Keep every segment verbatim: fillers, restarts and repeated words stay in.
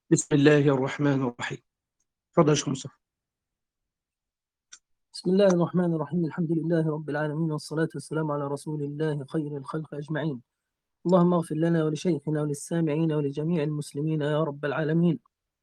بسم الله الرحمن الرحيم. تفضل يا شيخ مصطفى. بسم الله الرحمن الرحيم. الحمد لله رب العالمين، والصلاة والسلام على رسول الله خير الخلق أجمعين. اللهم اغفر لنا ولشيخنا وللسامعين ولجميع المسلمين يا رب العالمين.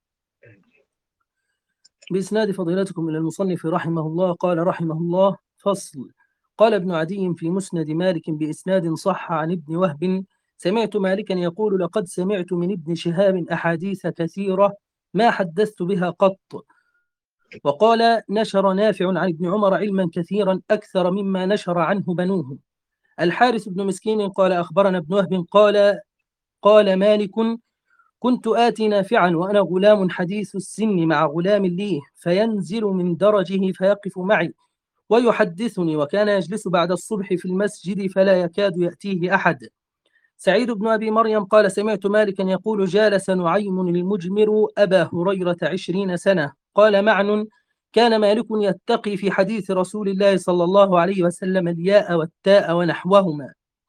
بإسناد فضيلتكم إلى المصنف رحمه الله قال رحمه الله: فصل. قال ابن عدي في مسند مالك بإسناد صح عن ابن وهب: سمعت مالكا يقول: لقد سمعت من ابن شهاب أحاديث كثيرة ما حدثت بها قط. وقال: نشر نافع عن ابن عمر علما كثيرا أكثر مما نشر عنه بنوه. الحارث بن مسكين قال: أخبرنا ابن وهب قال: قال مالك: كنت آتي نافعا وأنا غلام حديث السن مع غلام لي، فينزل من درجه فيقف معي ويحدثني، وكان يجلس بعد الصبح في المسجد فلا يكاد يأتيه أحد. سعيد بن أبي مريم قال: سمعت مالكا يقول: جالس نعيم المجمر أبا هريرة عشرين سنة. قال معن: كان مالك يتقي في حديث رسول الله صلى الله عليه وسلم الياء والتاء ونحوهما.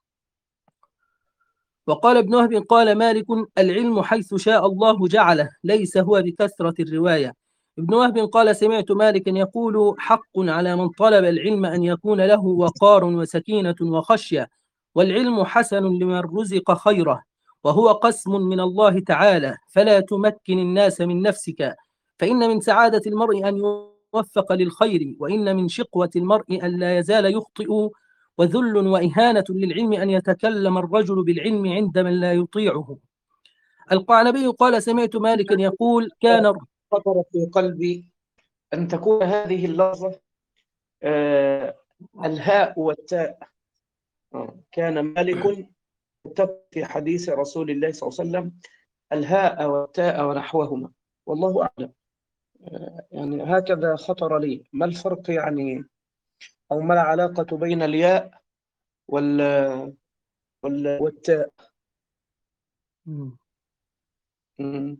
وقال ابن وهب قال مالك: العلم حيث شاء الله جعله، ليس هو بكثرة الرواية. ابن وهب قال: سمعت مالكا يقول: حق على من طلب العلم أن يكون له وقار وسكينة وخشية، والعلم حسن لمن رزق خيره، وهو قسم من الله تعالى، فلا تمكن الناس من نفسك، فإن من سعادة المرء أن يوفق للخير، وإن من شقوة المرء أن لا يزال يخطئ، وذل وإهانة للعلم أن يتكلم الرجل بالعلم عند من لا يطيعه. القعنبي قال: سمعت مالكا يقول: كان خطر في قلبي أن تكون هذه اللفظة آه الهاء والتاء. آه، كان مالك يتقي في حديث رسول الله صلى الله عليه وسلم الهاء والتاء ونحوهما، والله أعلم. آه يعني هكذا خطر لي، ما الفرق يعني، أو ما العلاقة بين الياء وال وال- والتاء؟ مم. مم.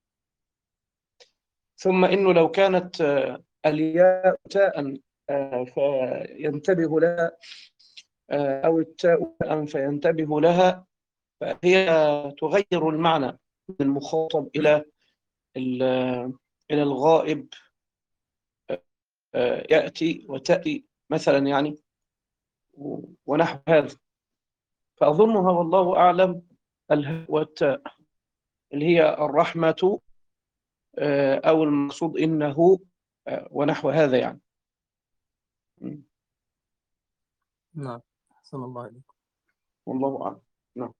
ثم إنه لو كانت آه، الياء تاء آه، فينتبه لها، آه، أو التاء تاء فينتبه لها، فهي تغير المعنى من المخاطب إلى ال- إلى الغائب. آه، يأتي وتأتي مثلا يعني، ونحو هذا. فأظنها والله أعلم الهاء والتاء اللي هي الرحمة، آه، أو المقصود إنه، آه، ونحو هذا يعني. م. نعم، أحسن الله عليكم. والله أعلم. نعم.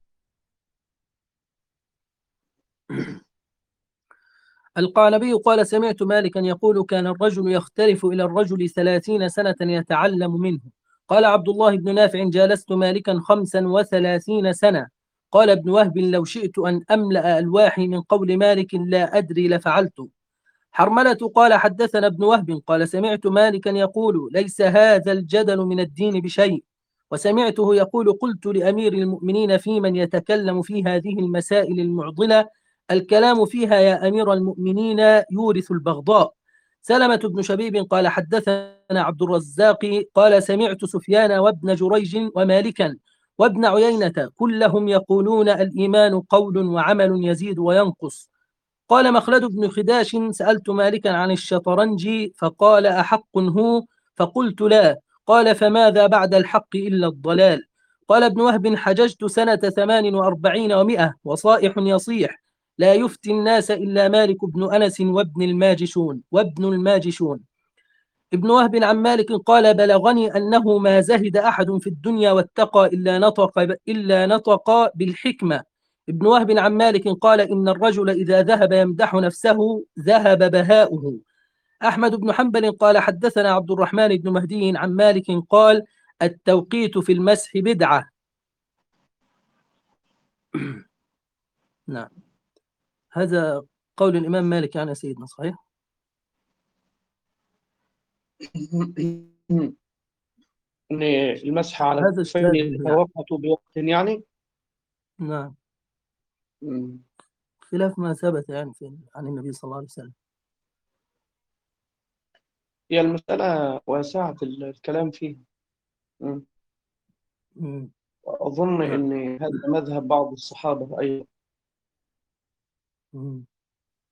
القعنبي قال: سمعت مالكا يقول: كان الرجل يختلف إلى الرجل ثلاثين سنة يتعلم منه. قال عبد الله بن نافع: جالست مالكا خمسا وثلاثين سنة. قال ابن وهب: لو شئت أن أملأ ألواحي من قول مالك لا أدري لفعلت. حرملة قال: حدثنا ابن وهب قال: سمعت مالكا يقول: ليس هذا الجدل من الدين بشيء. وسمعته يقول: قلت لأمير المؤمنين في من يتكلم في هذه المسائل المعضلة: الكلام فيها يا أمير المؤمنين يورث البغضاء. سلمة بن شبيب قال: حدثنا عبد الرزاق قال: سمعت سفيان وابن جريج ومالكا وابن عيينة كلهم يقولون: الإيمان قول وعمل يزيد وينقص. قال مخلد بن خداش: سألت مالكا عن الشطرنج فقال: أحق هو؟ فقلت: لا. قال: فماذا بعد الحق إلا الضلال؟ قال ابن وهب: حججت سنة ثمان وأربعين ومائة وصائح يصيح لا يفتي الناس إلا مالك بن أنس وابن الماجشون وابن الماجشون. ابن وهب عن مالك قال: بلغني أنه ما زهد أحد في الدنيا واتقى إلا نطق إلا نطق بالحكمة. ابن وهب عن مالك قال: إن الرجل إذا ذهب يمدح نفسه ذهب بهاؤه. أحمد بن حنبل قال: حدثنا عبد الرحمن بن مهدي عن مالك قال: التوقيت في المسح بدعة. نعم، هذا قول الإمام مالك يعني سيدنا، صحيح؟ إن المسح على هذا الخفين اجتهاد منه يعني. يتوقت بوقت يعني. نعم، م. خلاف ما ثبت يعني في عن النبي صلى الله عليه وسلم. هي المسألة واسعة الكلام فيها. م. مم. وأظن نعم. أن هذا مذهب بعض الصحابة أيضا. مم.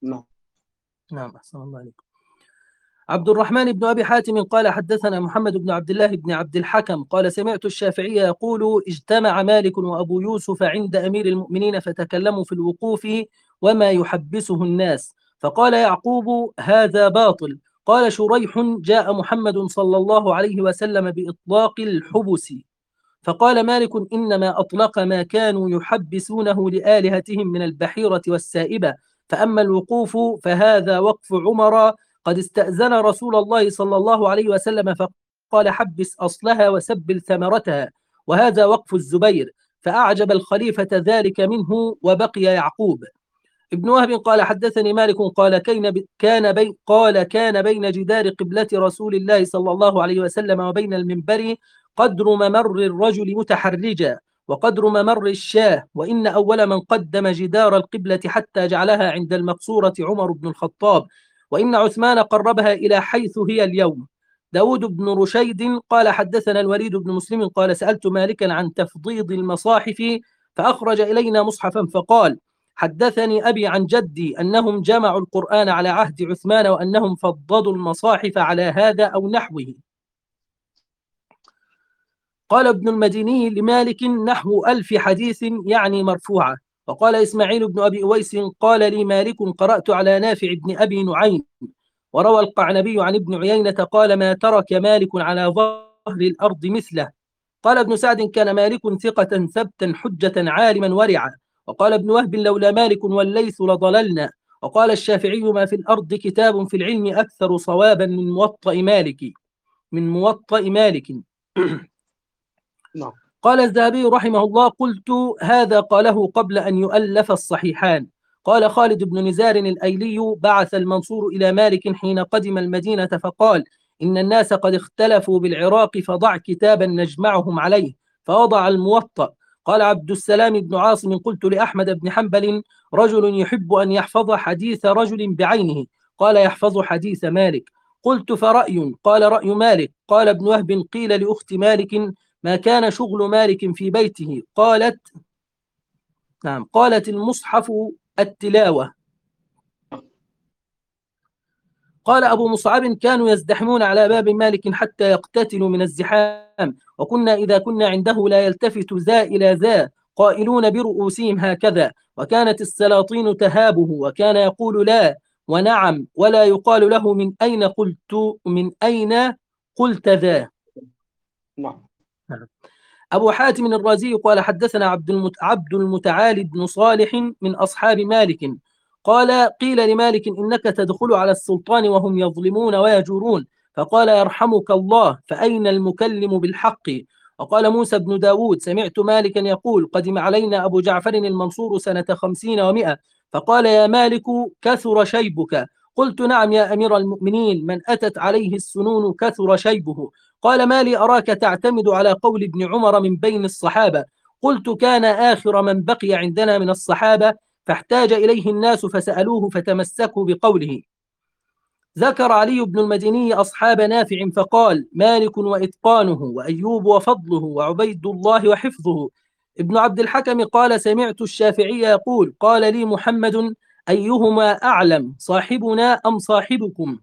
نعم. نعم أحسن الله عليكم. عبد الرحمن بن أبي حاتم قال حدثنا محمد بن عبد الله بن عبد الحكم قال سمعت الشافعي يقول اجتمع مالك وأبو يوسف عند أمير المؤمنين فتكلموا في الوقوف وما يحبسه الناس، فقال يعقوب هذا باطل. قال شريح جاء محمد صلى الله عليه وسلم بإطلاق الحبس، فقال مالك إنما أطلق ما كانوا يحبسونه لآلهتهم من البحيرة والسائبة، فأما الوقوف فهذا وقف عمر قد استأذن رسول الله صلى الله عليه وسلم فقال حبس أصلها وسبل ثمرتها، وهذا وقف الزبير، فأعجب الخليفة ذلك منه وبقي يعقوب. ابن وهب قال حدثني مالك قال كان بين قال كان بين جدار قبلة رسول الله صلى الله عليه وسلم وبين المنبر قدر ممر الرجل متحرجا وقدر ممر الشاه، وإن أول من قدم جدار القبلة حتى جعلها عند المقصورة عمر بن الخطاب، وإن عثمان قربها إلى حيث هي اليوم. داود بن رشيد قال حدثنا الوليد بن مسلم قال سألت مالكا عن تفضيض المصاحف فأخرج إلينا مصحفا فقال حدثني أبي عن جدي أنهم جمعوا القرآن على عهد عثمان وأنهم فضضوا المصاحف على هذا أو نحوه. قال ابن المديني لمالك نحو ألف حديث يعني مرفوعة. وقال إسماعيل بن أبي أويس قال لي مالك قرأت على نافع بن أبي نعيم. وروى القعنبي عن ابن عيينة قال ما ترك مالك على ظهر الأرض مثله. قال ابن سعد كان مالك ثقة ثبتا حجة عالما ورعا. وقال ابن وهب لولا مالك والليث لضللنا. وقال الشافعي ما في الأرض كتاب في العلم أكثر صوابا من موطأ مالك من موطأ مالك نعم. قال الذهبي رحمه الله قلت هذا قاله قبل أن يؤلف الصحيحان. قال خالد بن نزار الأيلي بعث المنصور إلى مالك حين قدم المدينة فقال إن الناس قد اختلفوا بالعراق فضع كتابا نجمعهم عليه، فوضع الموطأ. قال عبد السلام بن عاصم قلت لأحمد بن حنبل رجل يحب أن يحفظ حديث رجل بعينه، قال يحفظ حديث مالك. قلت فرأي؟ قال رأي مالك. قال ابن وهب قيل لأخت مالك ما كان شغل مالك في بيته؟ قالت نعم قالت المصحف التلاوة. قال أبو مصعب كانوا يزدحمون على باب مالك حتى يقتتلوا من الزحام، وكنا إذا كنا عنده لا يلتفت ذا إلى ذا قائلون برؤوسهم هكذا، وكانت السلاطين تهابه وكان يقول لا ونعم ولا يقال له من أين قلت من أين قلت ذا. نعم. أبو حاتم الرازي قال حدثنا عبد المت... عبد المتعالي بن صالح من أصحاب مالك قال قيل لمالك إنك تدخل على السلطان وهم يظلمون ويجورون، فقال يرحمك الله فأين المكلم بالحق؟ وقال موسى بن داود سمعت مالكا يقول قدم علينا أبو جعفر المنصور سنة خمسين ومئة فقال يا مالك كثر شيبك. قلت نعم يا أمير المؤمنين، من أتت عليه السنون كثر شيبه. قال ما لي أراك تعتمد على قول ابن عمر من بين الصحابة؟ قلت كان آخر من بقي عندنا من الصحابة فاحتاج إليه الناس فسألوه فتمسكوا بقوله. ذكر علي بن المديني أصحاب نافع فقال مالك وإتقانه وأيوب وفضله وعبيد الله وحفظه. ابن عبد الحكم قال سمعت الشافعي يقول قال لي محمد أيهما أعلم صاحبنا أم صاحبكم؟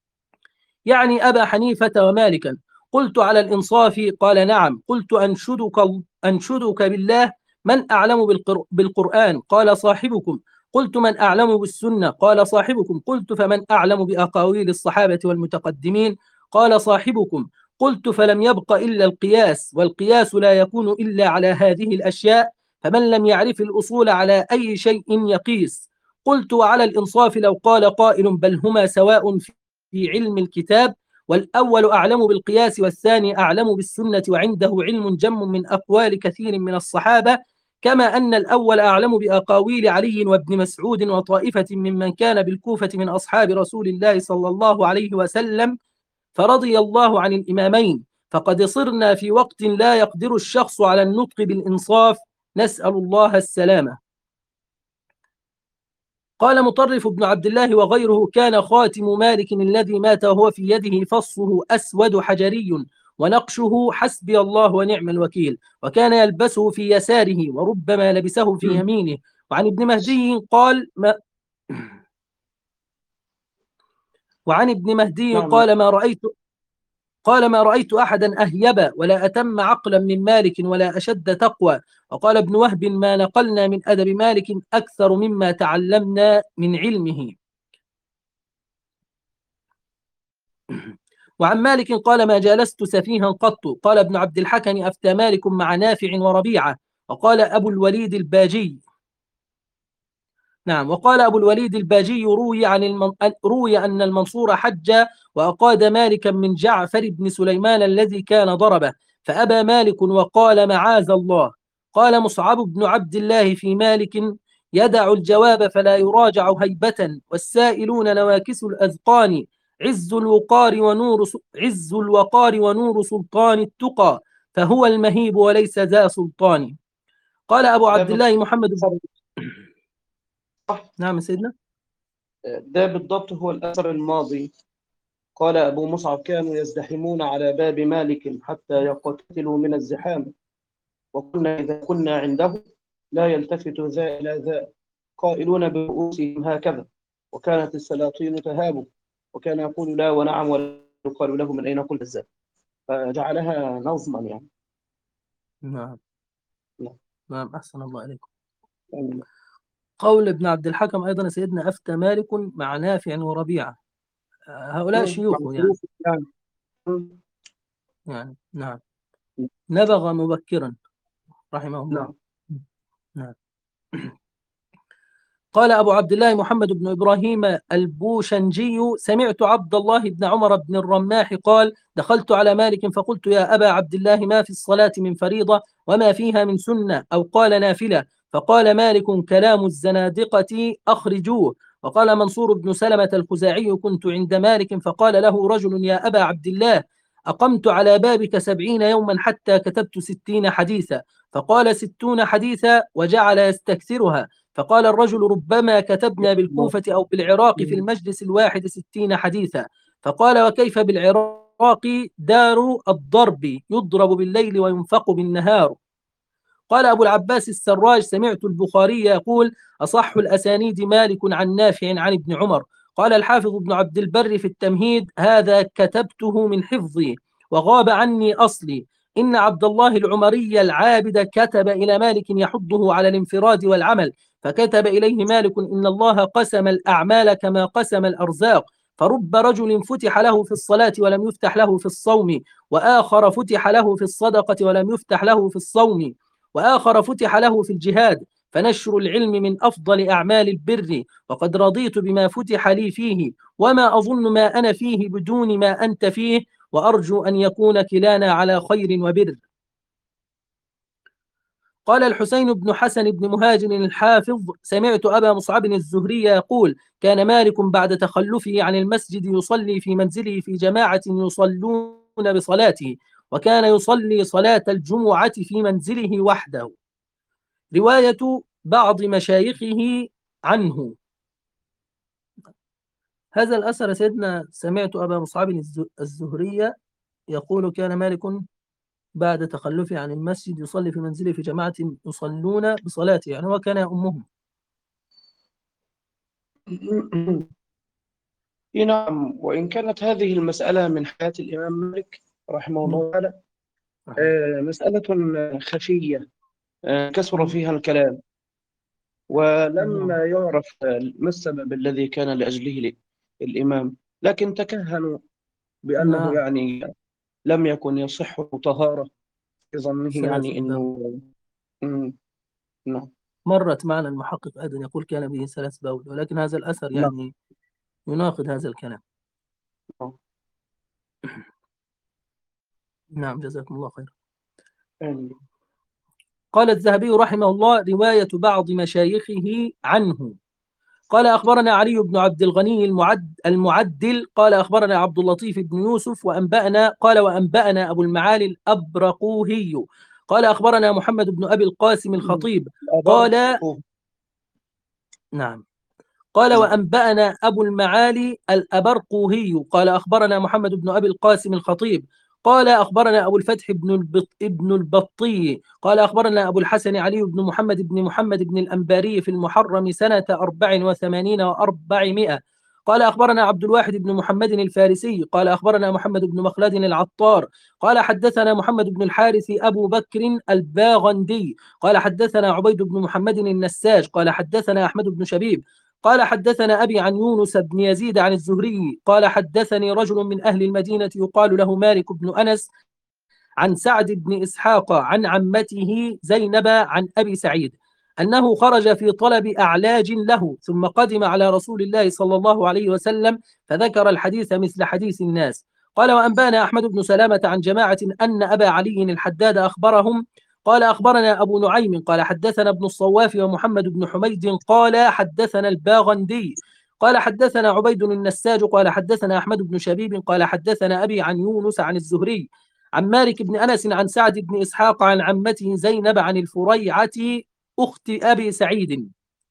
يعني أبا حنيفة ومالكا. قلت على الإنصاف؟ قال نعم. قلت أنشدك, أنشدك بالله من أعلم بالقرآن؟ قال صاحبكم. قلت من أعلم بالسنة؟ قال صاحبكم. قلت فمن أعلم بأقاويل الصحابة والمتقدمين؟ قال صاحبكم. قلت فلم يبق إلا القياس، والقياس لا يكون إلا على هذه الأشياء، فمن لم يعرف الأصول على أي شيء يقيس. قلت وعلى الإنصاف لو قال قائل بل هما سواء في علم الكتاب، والأول أعلم بالقياس والثاني أعلم بالسنة وعنده علم جم من أقوال كثير من الصحابة، كما أن الأول أعلم بأقاويل علي وابن مسعود وطائفة ممن كان بالكوفة من أصحاب رسول الله صلى الله عليه وسلم، فرضي الله عن الإمامين. فقد صرنا في وقت لا يقدر الشخص على النطق بالإنصاف، نسأل الله السلامة. قال مطرف بن عبد الله وغيره كان خاتم مالك الذي مات وهو في يده فصه أسود حجري ونقشه حسبي الله ونعم الوكيل، وكان يلبسه في يساره وربما لبسه في يمينه. وعن ابن مهدي قال ما وعن ابن مهدي نعم. قال ما رأيت قال ما رأيت أحدا أهيب ولا أتم عقلا من مالك ولا أشد تقوى. وقال ابن وهب ما نقلنا من أدب مالك أكثر مما تعلمنا من علمه. وعن مالك قال ما جالست سفيها قط. قال ابن عبد الحكم أفتى مالك مع نافع وربيعة. وقال أبو الوليد الباجي نعم وقال أبو الوليد الباجي روي عن المن... روي أن المنصور حج وأقاد مالكا من جعفر بن سليمان الذي كان ضربه فأبى مالك وقال معاذ الله. قال مصعب بن عبد الله في مالك يدع الجواب فلا يراجع هيبة والسائلون نواكس الأذقان عز الوقار ونور عز الوقار ونور سلطان التقى فهو المهيب وليس ذا سلطان. قال أبو عبد الله محمد بن نعم سيدنا. ده بالضبط هو الأثر الماضي. قال أبو مصعب كانوا يزدحمون على باب مالك حتى يقتتلوا من الزحام وكنا إذا كنا عنده لا يلتفت ذا إلى ذا قائلون برؤوسهم هكذا وكانت السلاطين تهاب وكان يقول لا ونعم ولا يقال له من أين قلت ذا فجعلها نظما يعني. نعم نعم. نعم أحسن الله عليكم. نعم. قول ابن عبد الحكم أيضا سيدنا أفتى مالك مع نافع وربيعة هؤلاء شيوخه يعني. يعني نعم نبغ مبكرا رحمه الله. نعم. نعم. قال أبو عبد الله محمد بن إبراهيم البوشنجي سمعت عبد الله بن عمر بن الرماح قال دخلت على مالك فقلت يا أبا عبد الله ما في الصلاة من فريضة وما فيها من سنة أو قال نافلة فقال مالك كلام الزنادقة أخرجوه. وقال منصور بن سلمة الخزاعي كنت عند مالك فقال له رجل يا أبا عبد الله أقمت على بابك سبعين يوما حتى كتبت ستين حديثا فقال ستون حديثا وجعل يستكثرها. فقال الرجل ربما كتبنا بالكوفة أو بالعراق في المجلس الواحد ستين حديثا. فقال وكيف بالعراق دار الضرب يضرب بالليل وينفق بالنهار. قال أبو العباس السراج سمعت البخاري يقول أصح الأسانيد مالك عن نافع عن ابن عمر. قال الحافظ ابن عبد البر في التمهيد هذا كتبته من حفظي وغاب عني أصلي. إن عبد الله العمري العابد كتب إلى مالك يحضه على الانفراد والعمل فكتب إليه مالك إن الله قسم الأعمال كما قسم الأرزاق فرب رجل فتح له في الصلاة ولم يفتح له في الصوم وآخر فتح له في الصدقة ولم يفتح له في الصوم وآخر فتح له في الجهاد فنشر العلم من أفضل أعمال البر وقد رضيت بما فتح لي فيه وما أظن ما أنا فيه بدون ما أنت فيه وأرجو أن يكون كلانا على خير وبر. قال الحسين بن حسن بن مهاجر الحافظ سمعت أبا مصعب الزهري يقول كان مالك بعد تخلفه عن المسجد يصلي في منزله في جماعة يصلون بصلاته وكان يصلي صلاة الجمعة في منزله وحده. رواية بعض مشايخه عنه. هذا الأثر سيدنا سمعت أبا مصعب الزهري يقول كان مالك بعد تخلفه عن المسجد يصلي في منزله في جماعة يصلون بصلاته يعني هو كان يأمهم. نعم. وإن كانت هذه المسألة من حياة الإمام مالك رحمه الله تعالى مسألة خفية كثر فيها الكلام ولم يعرف ما السبب الذي كان لأجله الإمام لكن تكهنوا بأنه نعم. يعني لم يكن يصح طهارة في ظنه يعني إنه نعم. مرت معنا المحقق أيضا يقول كان به ثلاث بول ولكن هذا الأثر يعني يناقض هذا الكلام. نعم. نعم جزاكم الله خير. آمين. قال الذهبي رحمه الله رواية بعض مشايخه عنه. قال أخبرنا علي بن عبد الغني المعد المعدل قال أخبرنا عبد اللطيف بن يوسف وأنبأنا قال وأنبأنا أبو المعالي الأبرقوهي قال أخبرنا محمد بن أبي القاسم الخطيب قال نعم قال وأنبأنا أبو المعالي الأبرقوهي قال أخبرنا محمد بن أبي القاسم الخطيب قال أخبرنا أبو الفتح بن البط ابن البطي قال أخبرنا أبو الحسن علي بن محمد بن محمد بن الأنباري في المحرم سنة أربع وثمانين وأربعمائة قال أخبرنا عبد الواحد بن محمد الفارسي قال أخبرنا محمد بن مخلد العطار قال حدثنا محمد بن الحارث أبو بكر الباغندي قال حدثنا عبيد بن محمد النساج قال حدثنا أحمد بن شبيب قال حدثنا أبي عن يونس بن يزيد عن الزهري قال حدثني رجل من أهل المدينة يقال له مالك بن أنس عن سعد بن إسحاق عن عمته زينب عن أبي سعيد أنه خرج في طلب أعلاج له ثم قدم على رسول الله صلى الله عليه وسلم فذكر الحديث مثل حديث الناس. قال وأنبانا أحمد بن سلامة عن جماعة أن أبا علي الحداد أخبرهم قال أخبرنا أبو نعيم قال حدثنا ابن الصواف ومحمد بن حميد قال حدثنا الباغندي قال حدثنا عبيد النساج قال حدثنا أحمد بن شبيب قال حدثنا أبي عن يونس عن الزهري عن مالك بن أنس عن سعد بن إسحاق عن عمته زينب عن الفريعة أخت أبي سعيد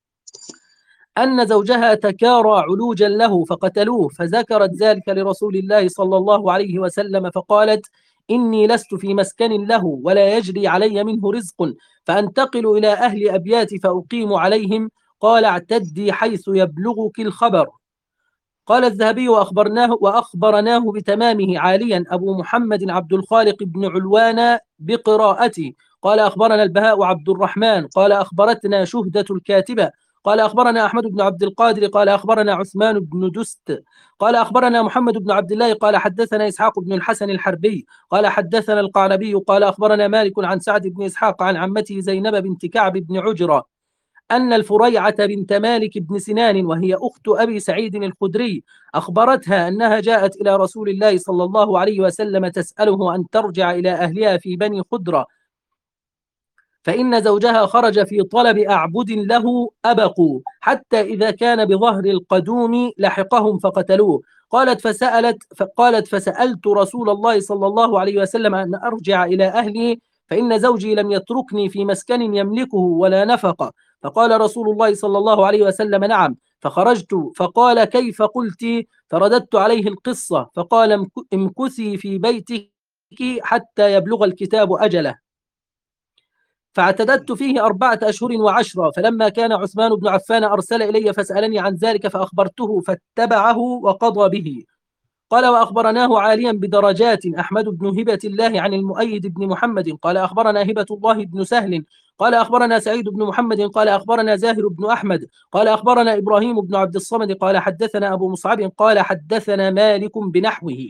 أن زوجها تكارى علوجا له فقتلوه فذكرت ذلك لرسول الله صلى الله عليه وسلم فقالت إني لست في مسكن له ولا يجري علي منه رزق فأنتقل إلى أهل أبيات فأقيم عليهم قال اعتدي حيث يبلغك الخبر. قال الذهبي وأخبرناه, وأخبرناه بتمامه عاليا أبو محمد عبد الخالق بن علوان بقراءته قال أخبرنا البهاء عبد الرحمن قال أخبرتنا شهدة الكاتبة قال أخبرنا أحمد بن عبد القادر قال أخبرنا عثمان بن دست قال أخبرنا محمد بن عبد الله قال حدثنا إسحاق بن الحسن الحربي قال حدثنا القعنبي قال أخبرنا مالك عن سعد بن إسحاق عن عمته زينب بنت كعب بن عجرة أن الفريعة بنت مالك بن سنان وهي أخت أبي سعيد الخدري أخبرتها أنها جاءت إلى رسول الله صلى الله عليه وسلم تسأله أن ترجع إلى أهلها في بني خدرة فإن زوجها خرج في طلب أعبد له أبقوا حتى إذا كان بظهر القدوم لحقهم فقتلوه. قالت فسألت فقالت فسألت رسول الله صلى الله عليه وسلم أن أرجع إلى أهله فإن زوجي لم يتركني في مسكن يملكه ولا نفقة فقال رسول الله صلى الله عليه وسلم نعم فخرجت فقال كيف قلت فرددت عليه القصة فقال امكثي في بيتك حتى يبلغ الكتاب أجله فاعتددت فيه أربعة أشهر وعشرة فلما كان عثمان بن عفان أرسل إلي فسألني عن ذلك فأخبرته فاتبعه وقضى به. قال وأخبرناه عاليا بدرجات أحمد بن هبة الله عن المؤيد بن محمد قال أخبرنا هبة الله بن سهل قال أخبرنا سعيد بن محمد قال أخبرنا زاهر بن أحمد قال أخبرنا إبراهيم بن عبد الصمد قال حدثنا أبو مصعب قال حدثنا مالك بنحوه.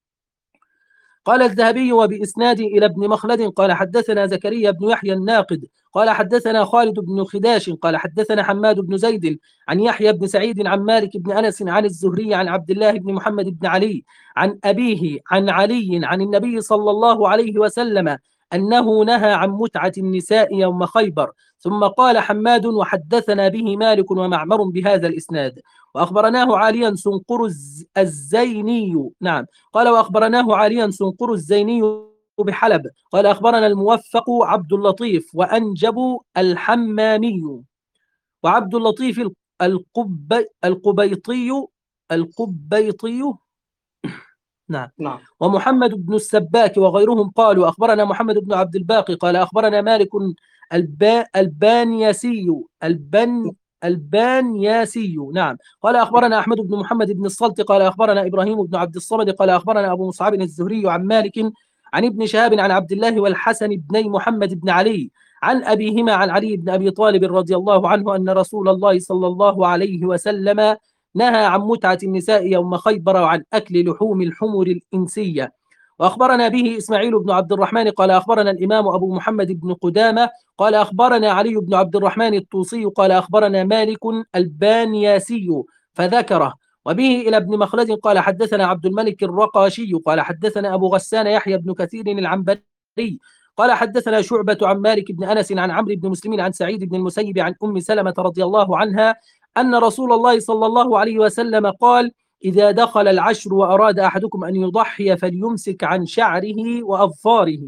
قال الذهبي وبإسناد إلى ابن مخلد قال حدثنا زكريا بن يحيى الناقد قال حدثنا خالد بن خداش قال حدثنا حماد بن زيد عن يحيى بن سعيد عن مالك بن أنس عن الزهري عن عبد الله بن محمد بن علي عن أبيه عن علي عن النبي صلى الله عليه وسلم أنه نهى عن متعة النساء يوم خيبر. ثم قال حماد وحدثنا به مالك ومعمر بهذا الإسناد وأخبرناه عاليا سنقر الزيني نعم قال وأخبرناه عاليا سنقر الزيني بحلب قال أخبرنا الموفق عبد اللطيف وأنجب الحمامي وعبد اللطيف القب القبيطي القبيطي نعم. نعم ومحمد بن السباك وغيرهم قالوا أخبرنا محمد بن عبد الباقي قال أخبرنا مالك البا البانياسي البن البانياسي نعم قال أخبرنا أحمد بن محمد بن الصلت قال أخبرنا إبراهيم بن عبد الصمد قال أخبرنا أبو مصعب الزهري عن مالك عن ابن شهاب عن عبد الله والحسن بن محمد بن علي عن أبيهما عن علي بن أبي طالب رضي الله عنه أن رسول الله صلى الله عليه وسلم نهى عن متعة النساء يوم خيبر وعن أكل لحوم الحمر الإنسية. وأخبرنا به إسماعيل بن عبد الرحمن قال أخبرنا الإمام أبو محمد بن قدامة قال أخبرنا علي بن عبد الرحمن الطوسي قال أخبرنا مالك البانياسي فذكره. وبه إلى ابن مخلد قال حدثنا عبد الملك الرقاشي قال حدثنا أبو غسان يحيى بن كثير العنبري قال حدثنا شعبة عن مالك بن أنس عن عمرو بن مسلم عن سعيد بن المسيب عن أم سلمة رضي الله عنها أن رسول الله صلى الله عليه وسلم قال إذا دخل العشر وأراد أحدكم أن يضحي فليمسك عن شعره وأظفاره.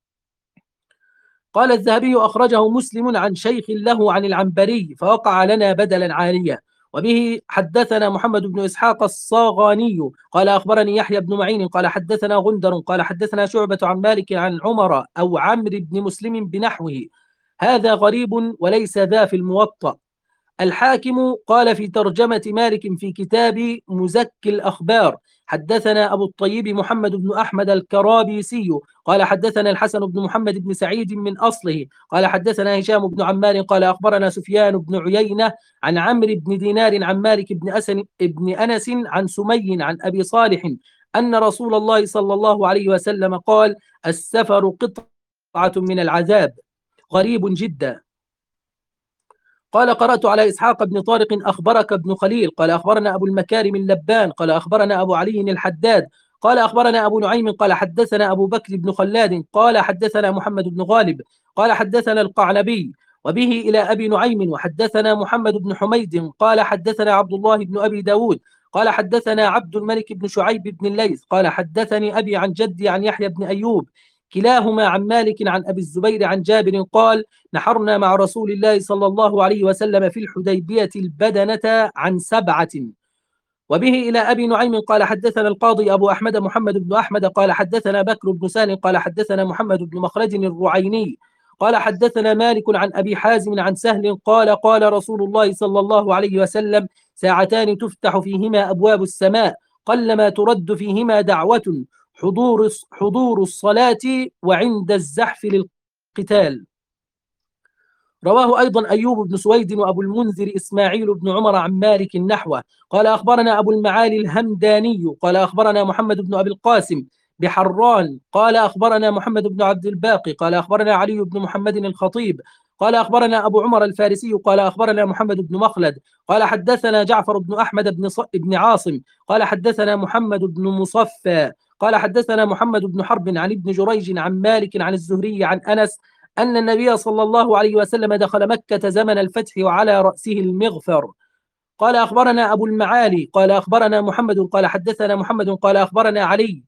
قال الذهبي أخرجه مسلم عن شيخ له عن العنبري فوقع لنا بدلا عاليا. وبه حدثنا محمد بن إسحاق الصاغاني قال أخبرني يحيى بن معين قال حدثنا غندر قال حدثنا شعبة عن مالك عن عمر أو عمرو بن مسلم بنحوه هذا غريب وليس ذا في الموطأ. الحاكم قال في ترجمة مالك في كتاب مزكي الأخبار: حدثنا أبو الطيب محمد بن أحمد الكرابيسي قال حدثنا الحسن بن محمد بن سعيد من أصله قال حدثنا هشام بن عمار قال أخبرنا سفيان بن عيينة عن عمرو بن دينار عن مالك بن أسن بن أنس عن سمي عن أبي صالح أن رسول الله صلى الله عليه وسلم قال: السفر قطعة من العذاب. غريب جدا. قال: قرأت على إسحاق بن طارق أخبرك ابن خليل قال أخبرنا أبو المكارم اللبان قال أخبرنا أبو علي الحداد قال أخبرنا أبو نعيم قال حدثنا أبو بكر بن خلاد قال حدثنا محمد بن غالب قال حدثنا القعنبي وبه إلى أبي نعيم وحدثنا محمد بن حميد قال حدثنا عبد الله بن أبي داود قال حدثنا عبد الملك بن شعيب بن الليث قال حدثني أبي عن جدي عن يحيى بن أيوب كلاهما عن مالك عن أبي الزبير عن جابر قال: نحرنا مع رسول الله صلى الله عليه وسلم في الحديبية البدنة عن سبعة. وبه إلى أبي نعيم قال حدثنا القاضي أبو أحمد محمد بن أحمد قال حدثنا بكر بن سالم قال حدثنا محمد بن مخرج الرعيني قال حدثنا مالك عن أبي حازم عن سهل قال: قال رسول الله صلى الله عليه وسلم: ساعتان تفتح فيهما أبواب السماء قلما ترد فيهما دعوة، حضور حضور الصلاة وعند الزحف للقتال. رواه أيضا أيوب بن سويد وأبو المنذر إسماعيل بن عمر عن مالك نحوه. قال أخبرنا أبو المعالي الهمداني قال أخبرنا محمد بن أبي القاسم بحران قال أخبرنا محمد بن عبد الباقي قال أخبرنا علي بن محمد الخطيب قال أخبرنا أبو عمر الفارسي قال أخبرنا محمد بن مخلد قال حدثنا جعفر بن أحمد بن, ص... بن عاصم قال حدثنا محمد بن مصفى قال حدثنا محمد بن حرب عن ابن جريج عن مالك عن الزهري عن أنس أن النبي صلى الله عليه وسلم دخل مكة زمن الفتح وعلى رأسه المغفر. قال أخبرنا أبو المعالي قال أخبرنا محمد قال حدثنا محمد قال أخبرنا علي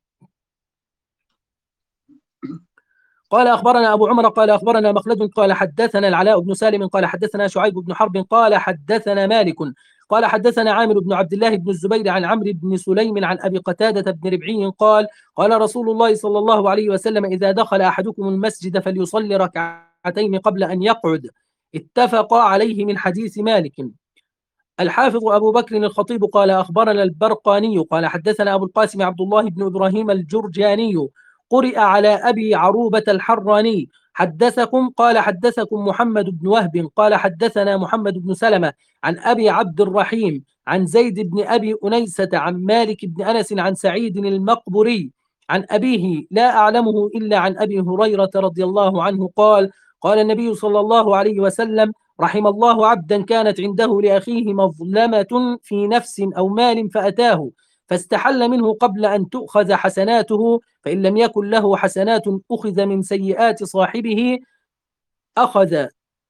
قال أخبرنا أبو عمر قال أخبرنا مخلد قال حدثنا العلاء بن سالم قال حدثنا شعيب بن حرب قال حدثنا مالك قال حدثنا عامر بن عبد الله بن الزبير عن عمرو بن سليم عن أبي قتادة بن ربعي قال: قال رسول الله صلى الله عليه وسلم: إذا دخل أحدكم المسجد فليصلي ركعتين قبل أن يقعد. اتفق عليه من حديث مالك. الحافظ أبو بكر الخطيب قال أخبرنا البرقاني قال حدثنا أبو القاسم عبد الله بن إبراهيم الجرجاني قرئ على أبي عروبة الحراني حدثكم قال حدثكم محمد بن وهب قال حدثنا محمد بن سلمة عن أبي عبد الرحيم عن زيد بن أبي أنيسة عن مالك بن أنس عن سعيد المقبري عن أبيه لا أعلمه إلا عن أبي هريرة رضي الله عنه قال: قال النبي صلى الله عليه وسلم: رحم الله عبدا كانت عنده لأخيه مظلمة في نفس أو مال فأتاه فاستحل منه قبل أن تؤخذ حسناته، فإن لم يكن له حسنات أخذ من سيئات صاحبه أخذ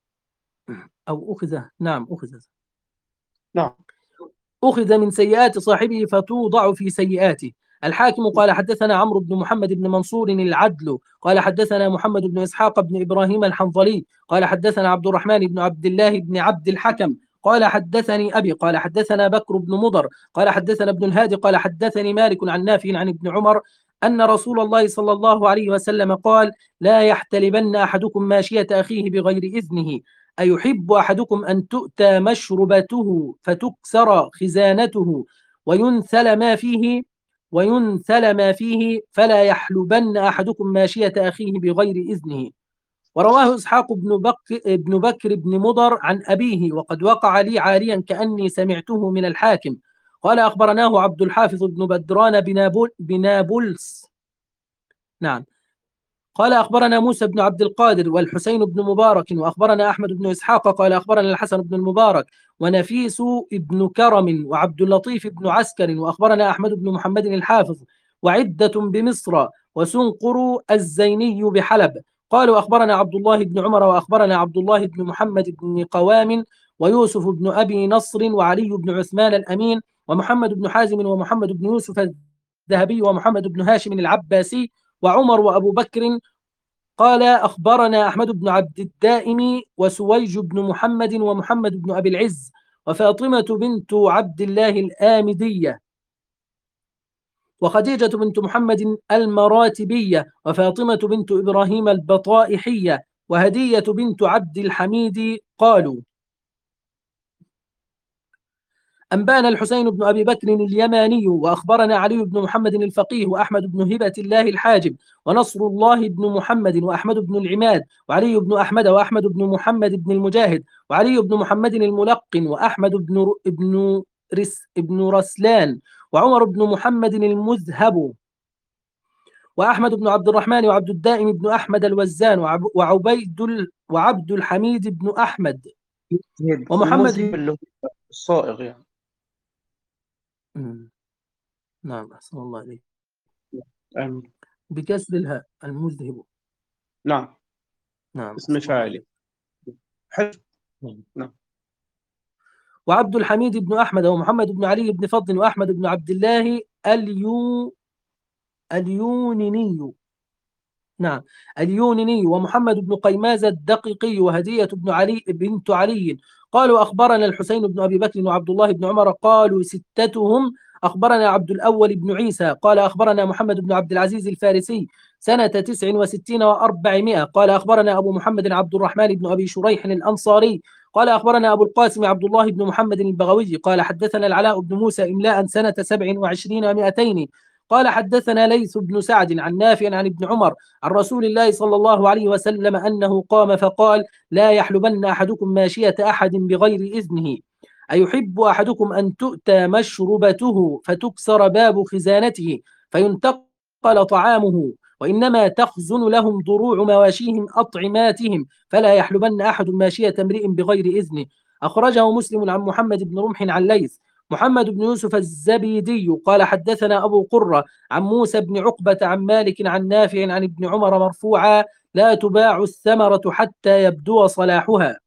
أو أخذ نعم أخذ نعم أخذ من سيئات صاحبه فتوضع في سيئاته. الحاكم قال حدثنا عمرو بن محمد بن منصور العدل قال حدثنا محمد بن إسحاق بن إبراهيم الحنظلي قال حدثنا عبد الرحمن بن عبد الله بن عبد الحكم قال حدثني أبي قال حدثنا بكر بن مضر قال حدثنا ابن الهادي قال حدثني مالك عن نافع عن ابن عمر أن رسول الله صلى الله عليه وسلم قال: لا يحتلبن أحدكم ماشية أخيه بغير إذنه. أيحب أحدكم أن تؤتى مشربته فتكسر خزانته وينثل ما فيه وينثل ما فيه فلا يحلبن أحدكم ماشية أخيه بغير إذنه. ورواه إسحاق بن بكر, بن بكر بن مضر عن أبيه وقد وقع لي عاريا كأني سمعته من الحاكم. قال أخبرناه عبد الحافظ بن بدران بنابل بنابلس نعم قال أخبرنا موسى بن عبد القادر والحسين بن مبارك وأخبرنا أحمد بن إسحاق قال أخبرنا الحسن بن المبارك ونفيس بن كرم وعبد اللطيف بن عسكر وأخبرنا أحمد بن محمد الحافظ وعدة بمصر وسنقر الزيني بحلب قالوا أخبرنا عبد الله بن عمر وأخبرنا عبد الله بن محمد بن قوام ويوسف بن أبي نصر وعلي بن عثمان الأمين ومحمد بن حازم ومحمد بن يوسف الذهبي ومحمد بن هاشم العباسي وعمر وأبو بكر. قال أخبرنا أحمد بن عبد الدائم وسويج بن محمد ومحمد بن أبي العز وفاطمة بنت عبد الله الآمدية وخديجة بنت محمد المراتبية وفاطمة بنت إبراهيم البطائحية وهدية بنت عبد الحميد قالوا أنبانا الحسين بن أبي بكر اليماني وأخبرنا علي بن محمد الفقيه وأحمد بن هبة الله الحاجب ونصر الله بن محمد وأحمد بن العماد وعلي بن أحمد وأحمد بن محمد بن المجاهد وعلي بن محمد الملقن وأحمد بن ر... بن رس... بن رسلان وعمر بن محمد المذهب وأحمد بن عبد الرحمن وعبد الدائم بن أحمد الوزان وعب... وعبيد ال... وعبد الحميد بن أحمد ومحمد المذهب اللي هو الصائغ يعني. مم. نعم أحسن الله عليك. آمين. بكسر الهاء المذهب. نعم نعم اسم فاعل. حلو. نعم. وعبد الحميد بن أحمد ومحمد بن علي بن فضل وأحمد بن عبد الله اليو اليونيني. نعم اليونيني ومحمد بن قيمازة الدقيقي وهدية بن علي بنت علي قالوا أخبرنا الحسين بن أبي بكر وعبد الله بن عمر قالوا ستتهم أخبرنا عبد الأول بن عيسى قال أخبرنا محمد بن عبد العزيز الفارسي سنة تسع وستين وأربعمائة قال أخبرنا أبو محمد عبد الرحمن بن أبي شريح الأنصاري قال أخبرنا أبو القاسم عبد الله بن محمد البغوي قال حدثنا العلاء بن موسى إملاء سنة سبع وعشرين ومائتين قال حدثنا ليث بن سعد عن نافع عن ابن عمر عن رسول الله صلى الله عليه وسلم أنه قام فقال لا يحلبن أحدكم ماشية أحد بغير إذنه أيحب أحدكم أن تؤتى مشربته فتكسر باب خزانته فينتقل طعامه وإنما تخزن لهم ضروع مواشيهم أطعماتهم فلا يحلبن أحد ماشية امرئ بغير إذنه أخرجه مسلم عن محمد بن رمح عن ليث محمد بن يوسف الزبيدي قال حدثنا أبو قرة عن موسى بن عقبة عن مالك عن نافع عن ابن عمر مرفوعا لا تباع الثمرة حتى يبدو صلاحها.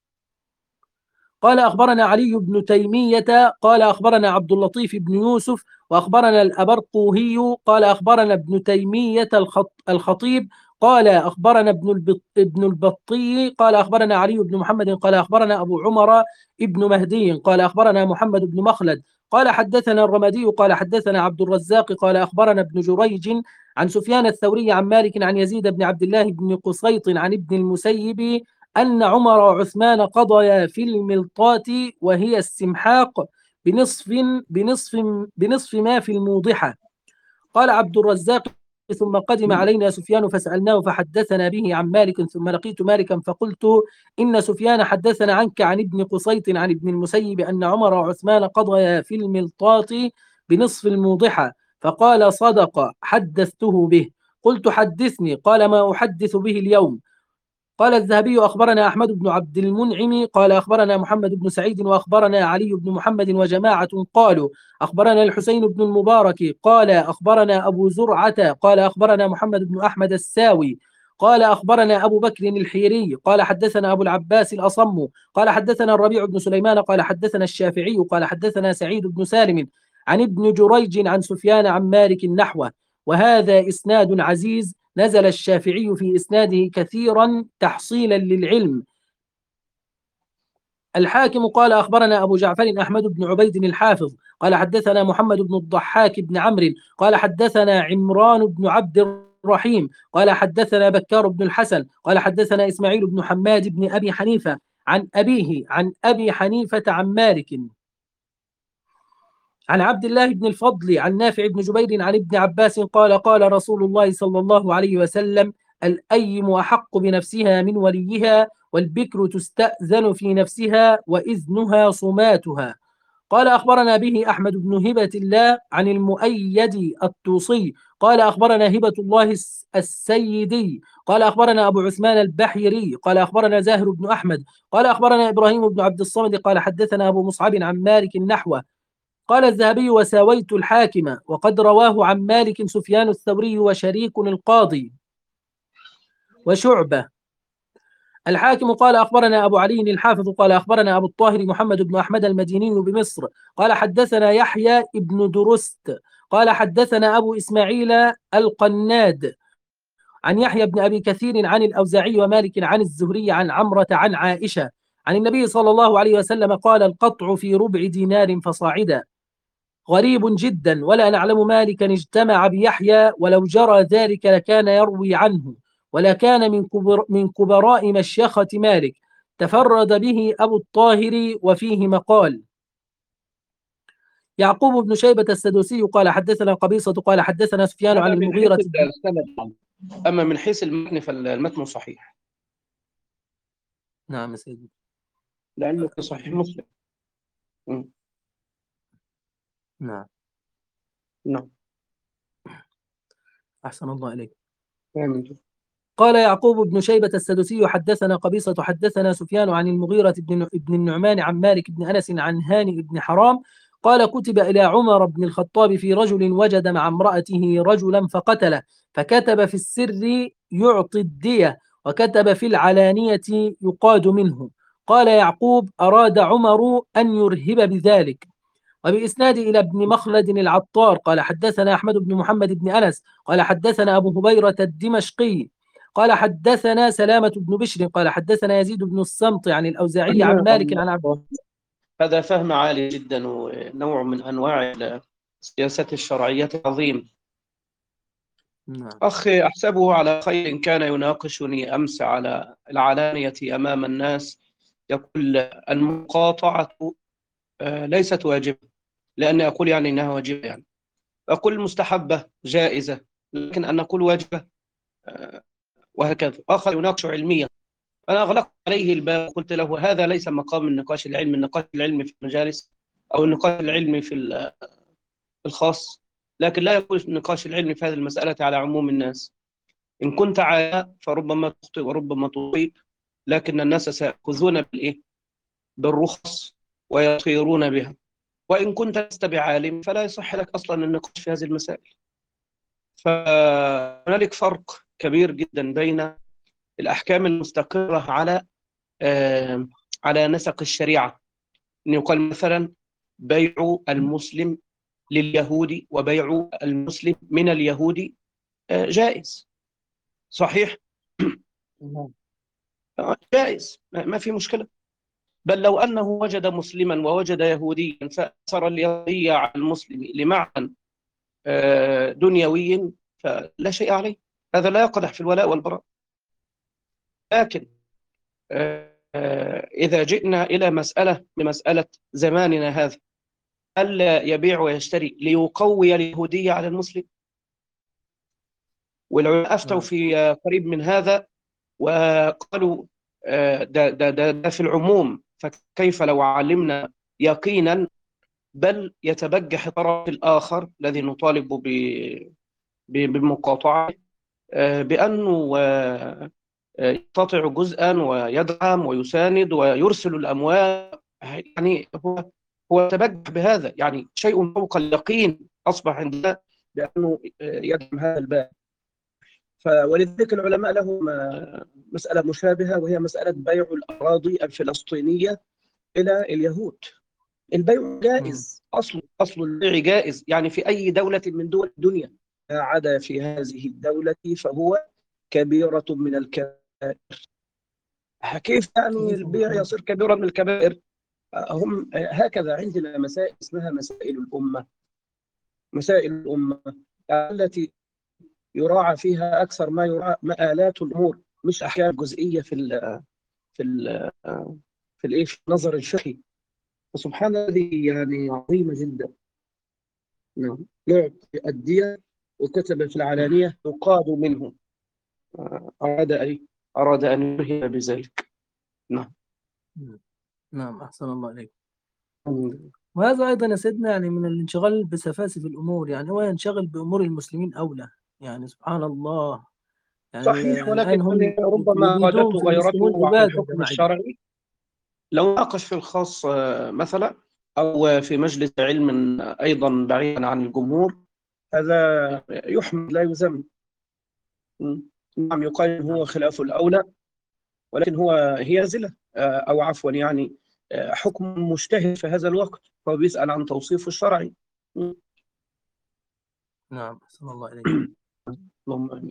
قال أخبرنا علي بن تيمية قال أخبرنا عبد اللطيف بن يوسف وأخبرنا الأبرقوهي قال أخبرنا ابن تيمية الخطيب قال أخبرنا ابن البط ابن البطي قال أخبرنا علي بن محمد قال أخبرنا أبو عمر ابن مهدي قال أخبرنا محمد بن مخلد قال حدثنا الرمدي قال حدثنا عبد الرزاق قال أخبرنا ابن جريج عن سفيان الثوري عن مالك عن يزيد بن عبد الله بن قصيط عن ابن المسيب أن عمر وعثمان قضيا في الملطات وهي السمحاق بنصف بنصف بنصف ما في الموضحة. قال عبد الرزاق ثم قدم علينا سفيان فسألناه فحدثنا به عن مالك ثم لقيت مالكا فقلت إن سفيان حدثنا عنك عن ابن قصيط عن ابن المسيب أن عمر وعثمان قضيا في الملطات بنصف الموضحة فقال صدق حدثته به. قلت حدثني قال ما أحدث به اليوم. قال الذهبي أخبرنا أحمد بن عبد المنعم قال أخبرنا محمد بن سعيد وأخبرنا علي بن محمد وجماعة قالوا أخبرنا الحسين بن المبارك قال أخبرنا أبو زرعة قال أخبرنا محمد بن أحمد الساوي قال أخبرنا أبو بكر الحيري قال حدثنا أبو العباس الأصم قال حدثنا الربيع بن سليمان قال حدثنا الشافعي قال حدثنا سعيد بن سالم عن ابن جريج عن سفيان عن مالك نحوه وهذا إسناد عزيز نزل الشافعي في إسناده كثيرا تحصيلا للعلم. الحاكم قال أخبرنا أبو جعفر أحمد بن عبيد الحافظ قال حدثنا محمد بن الضحاك بن عمرو قال حدثنا عمران بن عبد الرحيم قال حدثنا بكار بن الحسن قال حدثنا إسماعيل بن حماد بن أبي حنيفة عن أبيه عن أبي حنيفة عن مالك عن عبد الله بن الفضل عن نافع بن جبير عن ابن عباس قال قال رسول الله صلى الله عليه وسلم الأيم أحق بنفسها من وليها والبكر تستأذن في نفسها وإذنها صماتها. قال أخبرنا به أحمد بن هبة الله عن المؤيد الطوسي قال أخبرنا هبة الله السيدي قال أخبرنا أبو عثمان البحيري قال أخبرنا زاهر بن أحمد قال أخبرنا إبراهيم بن عبد الصمد قال حدثنا أبو مصعب عن مالك نحوه. قال الذهبي وساويت الحاكم وقد رواه عن مالك سفيان الثوري وشريك القاضي وشعبة. الحاكم قال أخبرنا أبو علي الحافظ قال أخبرنا أبو الطاهر محمد بن أحمد المديني بمصر قال حدثنا يحيى ابن درست قال حدثنا أبو إسماعيل القناد عن يحيى بن أبي كثير عن الأوزاعي ومالك عن الزهري عن عمرة عن عائشة عن النبي صلى الله عليه وسلم قال القطع في ربع دينار فصاعدا غريب جدا ولا نعلم مالكا اجتمع بيحيى ولو جرى ذلك لكان يروي عنه ولا كان من كبر من كبراء مشيخة مالك تفرد به أبو الطاهر وفيه مقال. يعقوب بن شيبة السدوسي قال حدثنا قبيصة قال حدثنا سفيان عن هذا من حيث المغيرة بن- السند، أما من حيث المتن فالمتن صحيح، نعم يا سيدي. لأنه في صحيح مسلم. م. نعم نعم. أحسن الله إليك. آمين. قال يعقوب بن شيبة السدوسي حدثنا قبيصة حدثنا سفيان عن المغيرة بن بن النعمان عن مالك بن أنس عن هاني بن حرام قال كتب إلى عمر بن الخطاب في رجل وجد مع امرأته رجلا فقتله، فكتب في السر يعطي الدية وكتب في العلانية يقاد منه. قال يعقوب أراد عمر أن يرهب بذلك. وبإسناد إلى ابن مخلد العطار قال حدثنا أحمد بن محمد بن أنس قال حدثنا أبو هبيرة الدمشقي قال حدثنا سلامة بن بشر قال حدثنا يزيد بن الصمت عن الأوزاعي عن مالك عن عبد. هذا فهم عالي جدا ونوع من أنواع السياسة الشرعية عظيم. نعم. أخي أحسبه على خير كان يناقشني أمس على العلانية أمام الناس، يقول المقاطعة آه، ليست واجبة، لأني أقول يعني أنها واجبة، يعني أقول مستحبة جائزة، لكن أن نقول واجبة آه، وهكذا. آخر يناقش علميا، أنا أغلقت عليه الباب وقلت له هذا ليس مقام النقاش العلمي، النقاش العلمي في المجالس أو النقاش العلمي في الخاص، لكن لا يكون النقاش العلمي في هذه المسألة على عموم الناس. إن كنت عالم فربما تخطئ وربما تصيب، لكن الناس سيأخذون بالإيه؟ بالرخص ويطيرون بها. وإن كنت لست بعالم فلا يصح لك أصلا النقاش في هذه المسائل. فهنالك فرق كبير جدا بين الأحكام المستقرة على آه على نسق الشريعة، أن يقال مثلا بيع المسلم لليهودي وبيع المسلم من اليهودي آه جائز، صحيح؟ جائز، ما في مشكلة. بل لو أنه وجد مسلما ووجد يهوديا فأثر اليهودية على المسلم لمعنى آه دنيوي فلا شيء عليه، هذا لا يقدح في الولاء والبراء. لكن إذا جئنا إلى مسألة بمسألة زماننا هذا، هل يبيع ويشتري ليقوي اليهودية على المسلم؟ والعلماء أفتوا في قريب من هذا وقالوا ده, ده, ده, ده في العموم، فكيف لو علمنا يقينا بل يتبجح الطرف الآخر الذي نطالب بمقاطعة بأنه يقتطع جزءا ويدعم ويساند ويرسل الأموال، يعني هو هو تبجح بهذا، يعني شيء فوق اليقين أصبح عندنا بأنه يدعم هذا الباب. ولذلك العلماء لهم مسألة مشابهة، وهي مسألة بيع الأراضي الفلسطينية إلى اليهود. البيع جائز، أصل أصل البيع جائز، يعني في أي دولة من دول الدنيا، ما عدا في هذه الدولة فهو كبيرة من الكبائر. كيف يعني البيع يصير كبيرة من الكبائر؟ هم هكذا عندنا مسائل اسمها مسائل الأمة، مسائل الأمة التي يراعى فيها أكثر ما يراعى مآلات الأمور، مش أحكام جزئية في ال في ال في الإيه في النظر الفقهي. فسبحان الله يعني عظيمة جدا. نعم، يعطي الدية وكتب في العلانية يقاد منه، أراد أي أراد أن يرهب بذلك. نعم. نعم أحسن الله عليك. وهذا أيضا يا سيدنا يعني من الانشغال بسفاسف الأمور، يعني هو ينشغل بأمور المسلمين أولى، يعني سبحان الله. يعني صحيح، ولكن الآن هم ربما يريدون غادته في المسلمون غيرته عن عبادة الحكم جماعية. الشرعي. لو ناقش في الخاص مثلا أو في مجلس علم أيضا بعيدا عن الجمهور، هذا يحمد لا يذم. نعم، يقال هو خلاف الأولى، ولكن هو هي زلة أو عفوا يعني حكم مجتهد في هذا الوقت، فهو بيسأل عن توصيفه الشرعي. نعم أحسن الله إليك. اللهم آمين.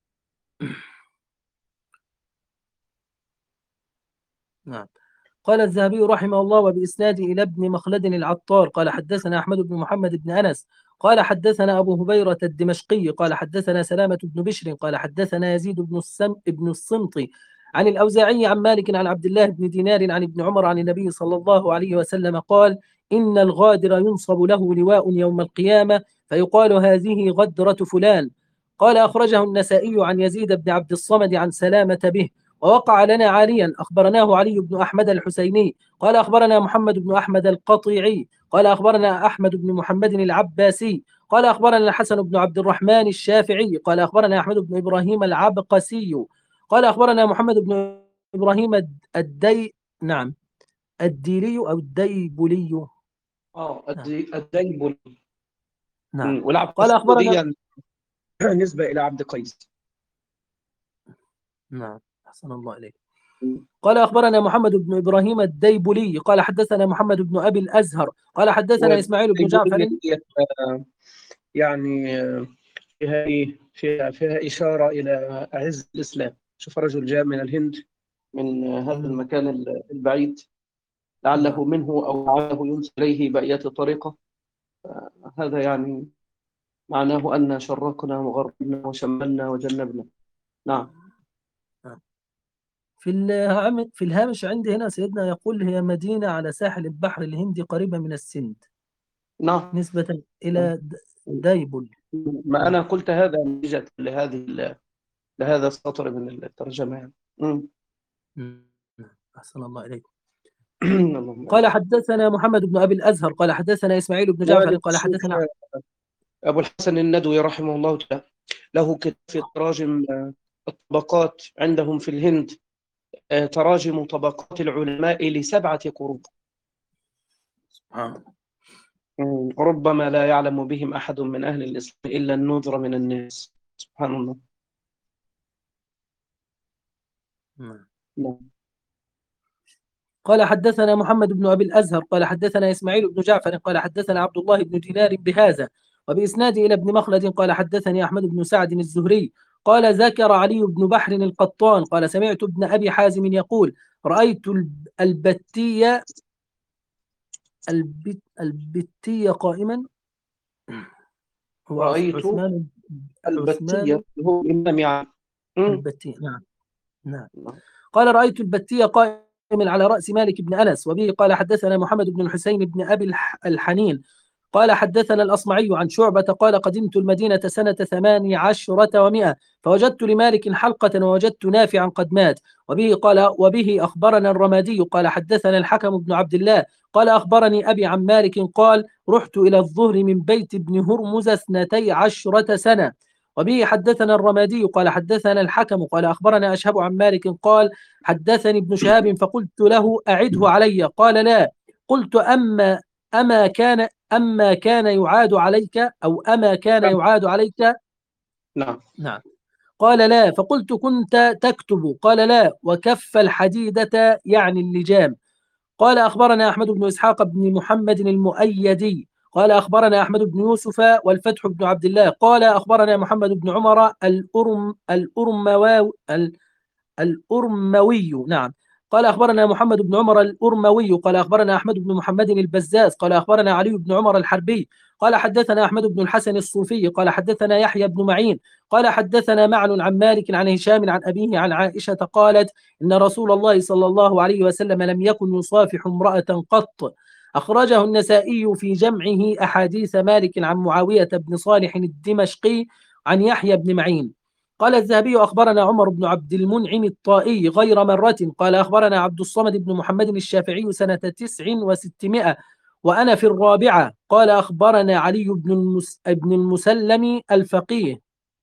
نعم. قال الذهبي رحمه الله وبإسناده إلى ابن مخلد العطار قال حدثنا أحمد بن محمد بن أنس قال حدثنا أبو هبيرة الدمشقي قال حدثنا سلامة بن بشر قال حدثنا يزيد بن السم ابن الصمت عن الأوزاعي عن مالك عن عبد الله بن دينار عن ابن عمر عن النبي صلى الله عليه وسلم قال إن الغادر ينصب له لواء يوم القيامة فيقال هذه غدرة فلان. قال أخرجه النسائي عن يزيد بن عبد الصمد عن سلامة به. ووقع لنا عاليا أخبرناه علي بن أحمد الحسيني قال أخبرنا محمد بن أحمد القطيعي قال أخبرنا أحمد بن محمد العباسي قال أخبرنا الحسن بن عبد الرحمن الشافعي قال أخبرنا أحمد بن إبراهيم العبقسي قال أخبرنا محمد بن إبراهيم الدي نعم الديلي أو الديبلي اه نعم, الدي- الديبلي. نعم. مم. والعبد قال أخبرنا دي نسبة إلى عبد قيس. نعم أحسن الله إليك. مم. قال أخبرنا محمد بن إبراهيم الديبلي قال حدثنا محمد بن أبي الأزهر قال حدثنا إسماعيل بن جعفر. والديبلي دي آه، يعني آه، فيها إيه؟ فيها فيها إشارة إلى عز الإسلام. شوف رجل جاء من الهند، من آه، هذا مم. المكان ال- البعيد، نعم. لعله منه أو لعله ينسى إليه بقية طريقة. هذا يعني معناه أن شرقنا وغربنا وشملنا وجنبنا. نعم. نعم. في الهام- في الهامش عندي هنا سيدنا يقول هي مدينة على ساحل البحر الهندي قريبة من السند نعم. نسبة إلى د- ديبل. ما أنا نعم. قلت هذا نتيجة لهذه ال- لهذا السطر من الترجمة يعني. مم. مم. نعم. أحسن الله إليك. اللهم قال آمين. حدثنا محمد بن أبي الأزهر قال حدثنا إسماعيل بن جعفر ولذلك قال شوف حدثنا. أبو الحسن الندوي رحمه الله تعالى له كتاب في تراجم آه، الطبقات عندهم في الهند، آه، تراجم طبقات العلماء لسبعة قرون. آه. مم. ربما لا يعلم بهم أحد من أهل الإسلام إلا النذر من الناس. سبحان الله. نعم. نعم. قال حدثنا محمد بن أبي الأزهر قال حدثنا إسماعيل بن جعفر قال حدثنا عبد الله بن دينار بهذا وبإسناده إلى ابن مخلد قال حدثني أحمد بن سعد الزهري قال ذكر علي بن بحر القطان قال سمعت ابن أبي حازم يقول رأيت الب- البتية البت البتية قائما. هو عث- رأيت عثمان البتية عثمان هو الإمام يعني. مم. البتية. نعم. نعم. نعم. قال رأيت البتية قائما على رأس مالك بن أنس وبه قال حدثنا محمد بن الحسين بن أبي الح- الحنين قال حدثنا الأصمعي عن شعبة قال قدمت المدينة سنة ثمان عشرة ومائة فوجدت لمالك حلقة ووجدت نافعا قد مات وبه قال وبه أخبرنا الرمادي قال حدثنا الحكم بن عبد الله قال أخبرني أبي عن مالك قال رحت إلى الظهر من بيت ابن هرمز اثنتي عشرة سنة وبه حدثنا الرمادي قال حدثنا الحكم قال أخبرنا أشهب عن مالك قال حدثني ابن شهاب فقلت له أعده علي قال لا قلت أما أما كان أما كان يعاد عليك أو أما كان يعاد عليك. نعم. نعم. قال لا فقلت كنت تكتب قال لا وكف الحديدة يعني اللجام. قال أخبرنا أحمد بن إسحاق بن محمد المؤيدي قال أخبرنا أحمد بن يوسف والفتح بن عبد الله قال أخبرنا محمد بن عمر الأرم الأرمواو الأرموي. نعم. قال أخبرنا محمد بن عمر الأرموي قال أخبرنا أحمد بن محمد البزاز قال أخبرنا علي بن عمر الحربي قال حدثنا أحمد بن الحسن الصوفي قال حدثنا يحيى بن معين قال حدثنا معن عن مالك عن هشام عن أبيه عن عائشة قالت إن رسول الله صلى الله عليه وسلم لم يكن يصافح امرأة قط. أخرجه النسائي في جمعه أحاديث مالك عن معاوية بن صالح الدمشقي عن يحيى بن معين. قال الذهبي أخبرنا عمر بن عبد المنعم الطائي غير مرة قال أخبرنا عبد الصمد بن محمد الشافعي سنة تسع وستمائة وأنا في الرابعة قال أخبرنا علي بن, المس... بن المسلم الفقيه.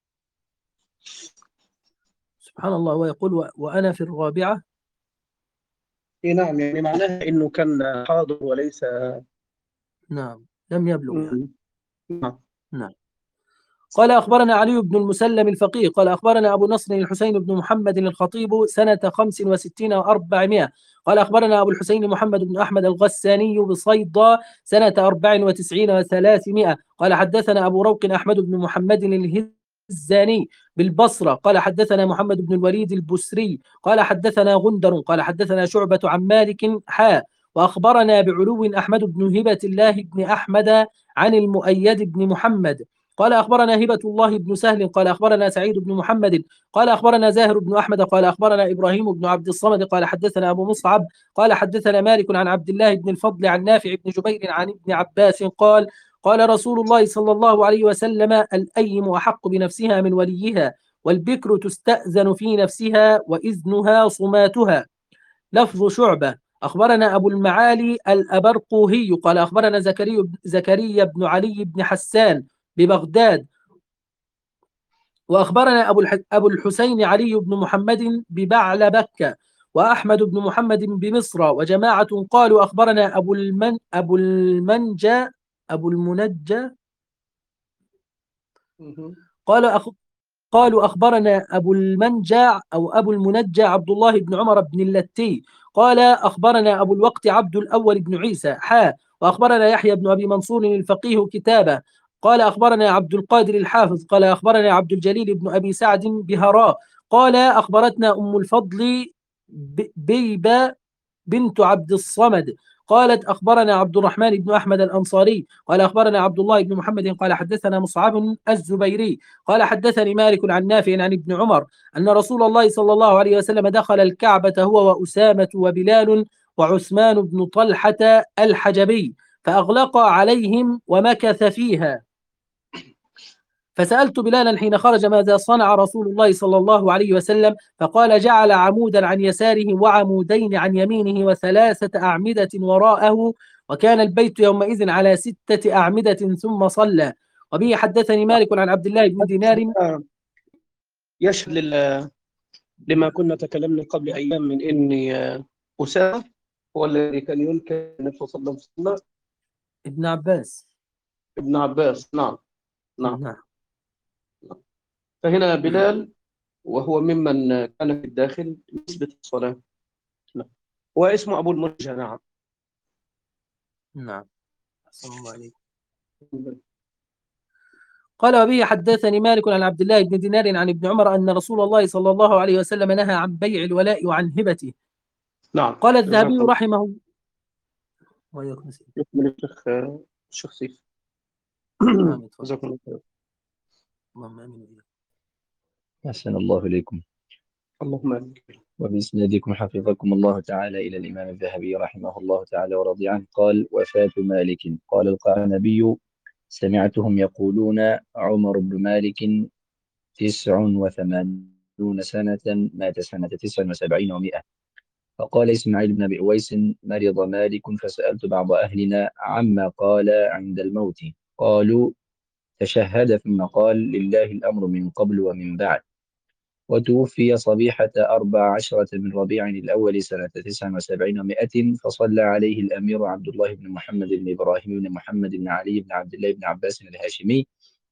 سبحان الله ويقول و... وأنا في الرابعة. إيه نعم، يعني معناها إنه كان حاضر وليس. نعم لم يبلغ يعني. مم. نعم. نعم. قال أخبرنا علي بن المسلم الفقيه قال أخبرنا أبو نصر الحسين بن محمد الخطيب سنة خمس وستين وأربعمائة قال أخبرنا أبو الحسين محمد بن أحمد الغساني بصيدا سنة أربع وتسعين وثلاثمائة قال حدثنا أبو روق أحمد بن محمد الهزاني بالبصرة قال حدثنا محمد بن الوليد البسري قال حدثنا غندر قال حدثنا شعبة عن مالك حاء وأخبرنا بعلو أحمد بن هبة الله بن أحمد عن المؤيد بن محمد قال أخبرنا هبة الله بن سهل قال أخبرنا سعيد بن محمد قال أخبرنا زاهر بن أحمد قال أخبرنا إبراهيم بن عبد الصمد قال حدثنا أبو مصعب قال حدثنا مالك عن عبد الله بن الفضل عن نافع بن جبير عن ابن عباس قال قال رسول الله صلى الله عليه وسلم: الأيم أحق بنفسها من وليها، والبكر تستأذن في نفسها وإذنها صماتها. لفظ شعبة: أخبرنا أبو المعالي الأبرقوهي قال أخبرنا زكريا زكريا بن علي بن حسان ببغداد، وأخبرنا أبو أبو الحسين علي بن محمد ببعل بكة، وأحمد بن محمد بمصر، وجماعة قالوا أخبرنا أبو المن أبو المنجى أبو المنجى قال أخ قالوا أخبرنا أبو المنجع أو أبو المنجع عبد الله بن عمر بن اللتي قال أخبرنا أبو الوقت عبد الأول بن عيسى حا وأخبرنا يحيى بن أبي منصور الفقيه كتابة قال أخبرنا عبد القادر الحافظ قال أخبرنا عبد الجليل بن أبي سعد بهراء قال أخبرتنا أم الفضل بيبة بنت عبد الصمد قالت أخبرنا عبد الرحمن بن أحمد الأنصاري قال أخبرنا عبد الله بن محمد قال حدثنا مصعب الزبيري قال حدثني مالك عن نافع عن ابن عمر أن رسول الله صلى الله عليه وسلم دخل الكعبة هو وأسامة وبلال وعثمان بن طلحة الحجبي فأغلق عليهم ومكث فيها. فسألت بلالا حين خرج ماذا صنع رسول الله صلى الله عليه وسلم؟ فقال: جعل عمودا عن يساره وعمودين عن يمينه وثلاثة أعمدة وراءه، وكان البيت يومئذ على ستة أعمدة ثم صلى. وبه حدثني مالك عن عبد الله بن دينار. يشهد لما كنا تكلمنا قبل أيام من إن أسامة هو الذي كان ينكر النبي صلى الله عليه وسلم. ابن عباس ابن عباس نعم نعم, نعم. فهنا بلال وهو ممن كان في الداخل يثبت الصلاة. نعم. واسمه أبو المنجى. نعم نعم. صلى الله عليه. قال: وبه حدثني مالك عن عبد الله بن دينار عن ابن عمر أن رسول الله صلى الله عليه وسلم نهى عن بيع الولاء وعن هبته. نعم. قال الذهبي رحمه ويكون يكمل الشيخ الشيخ سيف. جزاكم الله خير. اللهم آمين. أحسن الله إليكم. اللهم آمين. وبإسنادكم حفظكم الله تعالى إلى الإمام الذهبي رحمه الله تعالى ورضي عنه قال: وفاة مالك. قال القعنبي: سمعتهم يقولون عمر بن مالك تسع وثمانون سنة مات سنة تسع وسبعين ومائة. فقال إسماعيل بن أبي أويس: مرض مالك فسألت بعض أهلنا عما قال عند الموت، قالوا: تشهد ثم قال: لله الأمر من قبل ومن بعد. وتوفي صبيحة أربع عشرة من ربيع الأول سنة تسع وسبعين ومائة، فصلى عليه الأمير عبد الله بن محمد بن إبراهيم بن محمد بن علي بن عبد الله بن عباس الهاشمي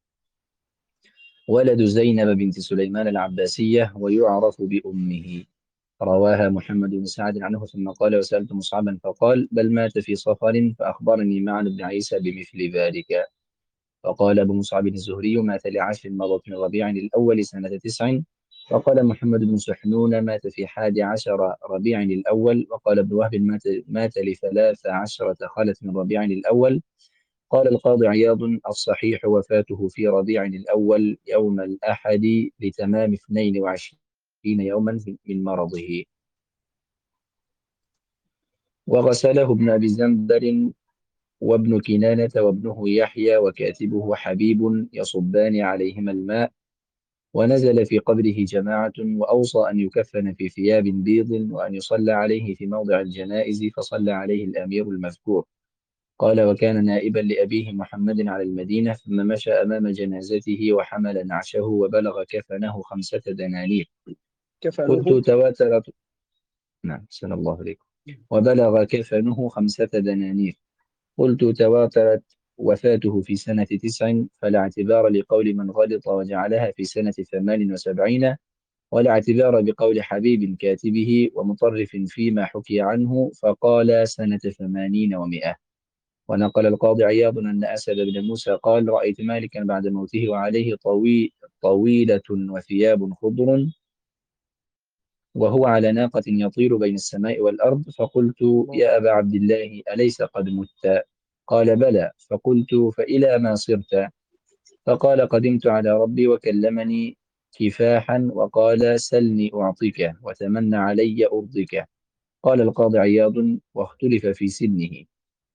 ولد زينب بنت سليمان العباسية، ويعرف بأمه. رواها محمد بن سعد عنه ثم قال: وسألت مصعبا فقال: بل مات في صفر، فأخبرني معن بن عيسى بمثل ذلك. فقال أبو مصعب الزهري: مات لعشر مضت من ربيع الأول سنة تسع. وقال محمد بن سحنون: مات في حادي عشر ربيع الأول. وقال ابن وهب: مات, مات لثلاث عشرة خلت من ربيع الأول. قال القاضي عياض: الصحيح وفاته في ربيع الأول يوم الأحد لتمام اثنين وعشرين يوما من مرضه. وغسله ابن أبي زنبر وابن كنانة وابنه يحيى وكاتبه حبيب يصبان عليهما الماء. ونزل في قبره جماعة، وأوصى أن يكفن في ثياب بيض، وأن يصلى عليه في موضع الجنائز، فصلى عليه الأمير المذكور. قال: وكان نائبا لأبيه محمد على المدينة، ثم مشى أمام جنازته وحمل نعشه وبلغ كفنه خمسة دنانير. قلت تواترت نعم سن الله عليكم. وبلغ كفنه خمسة دنانير. قلت تواترت وفاته في سنة تسع، فلا اعتبار لقول من غلط وجعلها في سنة ثمان وسبعين، ولا اعتبار بقول حبيب كاتبه ومطرف فيما حكي عنه، فقال سنة ثمانين ومائة. ونقل القاضي عياض أن أسد بن موسى قال: رأيت مالكا بعد موته وعليه طوي طويلة وثياب خضر، وهو على ناقة يطير بين السماء والأرض. فقلت: يا أبا عبد الله، أليس قد مت؟ قال: بلى. فقلت: فإلى ما صرت؟ فقال قدمت على ربي وكلمني كفاحا وقال سلني أعطيك وتمنى علي أرضك. قال القاضي عياض: واختلف في سنه.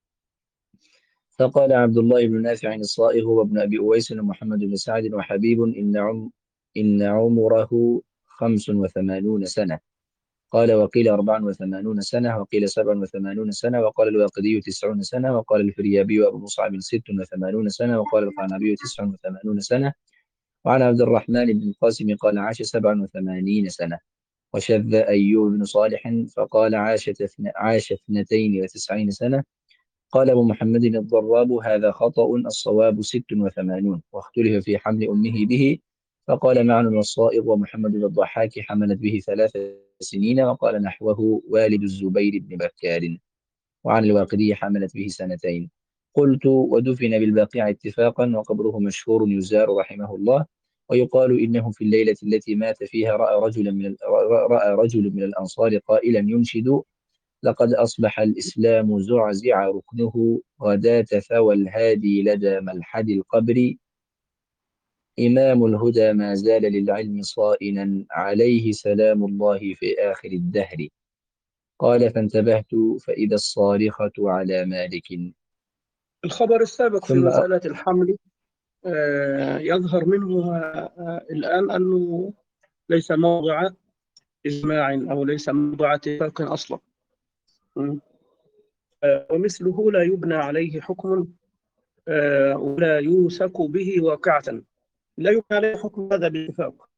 فقال عبد الله بن نافع الصائغ وابن أبي أويس ومحمد بن سعد وحبيب إن عم إن عمره خمس وثمانون سنة. قال وقيل أربع وثمانون سنة وقيل سبع وثمانون سنة وقال الواقدي تسعون سنة وقال الفريابي وأبو مصعب ست وثمانون سنة وقال القعنبي تسع وثمانون سنة. وعن عبد الرحمن بن القاسم قال عاش سبع وثمانين سنة. وشذ أيوب بن صالح فقال عاش عاش اثنتين وتسعين سنة. قال أبو محمد الضراب هذا خطأ، الصواب ست وثمانون، واختلف في حمل أمه به. فقال معن والصائغ ومحمد بن الضحاك حملت به ثلاث سنين، وقال نحوه والد الزبير بن بكار. وعن الواقدي حملت به سنتين. قلت ودفن بالباقيع اتفاقا وقبره مشهور يزار رحمه الله. ويقال إنه في الليلة التي مات فيها رأى رجلا من رأى رجل من الأنصار قائلا ينشد: لقد أصبح الإسلام زعزع ركنه غداة ثوى الهادي لدى ملحد القبر. إمام الهدى ما زال للعلم صائنا عليه سلام الله في آخر الدهر. قال فانتبهت فإذا الصارخة على مالك. الخبر السابق في ثم مسألة الحمل آه، يظهر منه آه، الآن أنه ليس موضع إجماع أو ليس موضع اتفاق أصلا. م. آه، ومثله لا يبنى عليه حكم آه، ولا يوثق به واقعة. لا يبنى عليه حكم هذا باتفاق.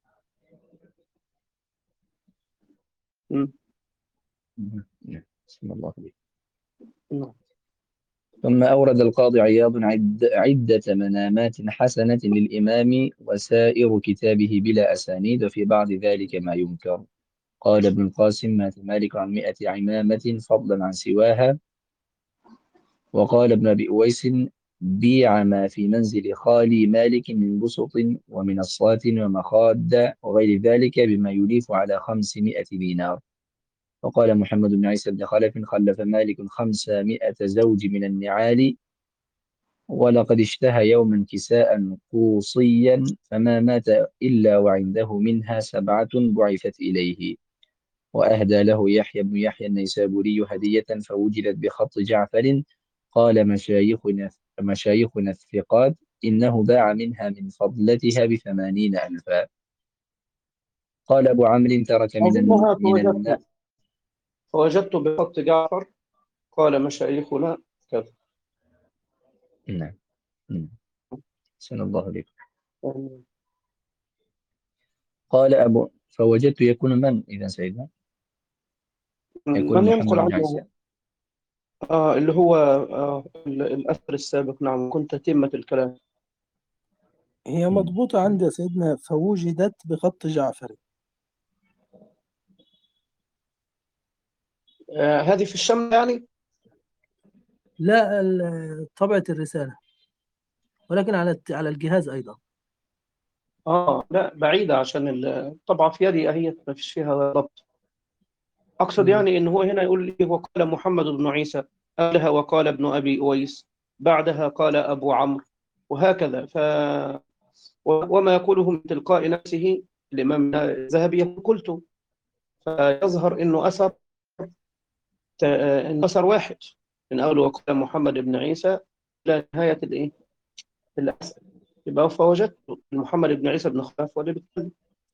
م. بسم الله عليك. م. ثم أورد القاضي عياض عد عدة منامات حسنة للإمام وسائر كتابه بلا أسانيد، وفي بعض ذلك ما ينكر. قال ابن القاسم مات مالك عن مئة عمامة فضلا عن سواها. وقال ابن أبي أويس بيع ما في منزل خالي مالك من بسط ومن الصات ومخاد وغير ذلك بما يليف على خمسمائة دينار. وقال محمد بن عيسى بن خلف خلف مالك خمسمائة زوج من النعال، ولقد اشتهى يوما كساء قوصيا فما مات إلا وعنده منها سبعة بعثت إليه. وأهدى له يحيى بن يحيى النيسابوري هدية فوجدت بخط جعفر. قال مشايخنا مشايخنا الثقات إنه باع منها من فضلتها بثمانين ألفا. قال أبو عمرو ترك من الن- أظنها من الن... فوجدت فوجدت بخط جعفر قال مشايخنا كذا. نعم نعم. سن الله عليكم. قال أبو فوجدت يكون من إذا سيدنا يكون من محمد ينقل بن عنه عيسى. آه اللي هو آه ال- الأثر السابق. نعم، كنت تتمة الكلام. هي مم. مضبوطة عندي يا سيدنا فوجدت بخط جعفر. آه هذه في الشمل يعني. لا ال- طبعة الرسالة، ولكن على الت- على الجهاز أيضا. آه لا، بعيدة عشان ال- طبعا في يدي أهي ما فيش فيها ضبط. أقصد مم. يعني إن هو هنا يقول لي وقال محمد بن عيسى، قالها وقال ابن أبي أويس، بعدها قال أبو عمرو، وهكذا. ف و- وما يقوله من تلقاء نفسه الإمام الذهبي يقول قلت. فيظهر إنه أثر ت- إنه أثر واحد من أول وقال محمد بن عيسى إلى نهاية الإيه الأثر. يبقى فوجدت محمد بن عيسى بن خلف ولا بيتكلم.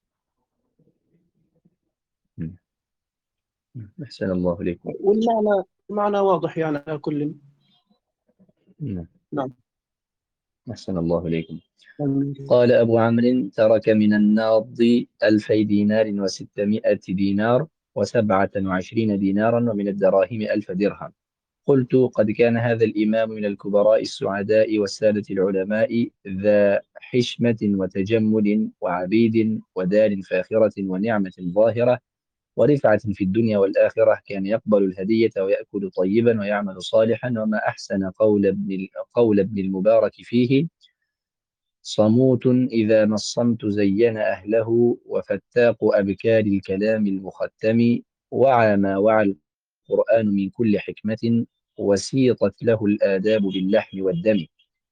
مم. أحسن الله إليكم. والمعنى المعنى واضح يعني على كل. نعم. نعم. أحسن الله إليكم. قال أبو عمرو ترك من الناض ألفي دينار وستمائة دينار وسبعة وعشرين دينارا ومن الدراهم ألف درهم. قلت قد كان هذا الإمام من الكبراء السعداء والسادة العلماء ذا حشمة وتجمل وعبيد ودار فاخرة ونعمة ظاهرة ورفعة في الدنيا والآخرة. كان يقبل الهدية ويأكل طيبا ويعمل صالحا. وما أحسن قول ابن قول ابن المبارك فيه: صموت إذا نصمت زين أهله وفتاق أبكار الكلام المختم. وعى ما وعى القرآن من كل حكمة وسيطت له الآداب باللحم والدم.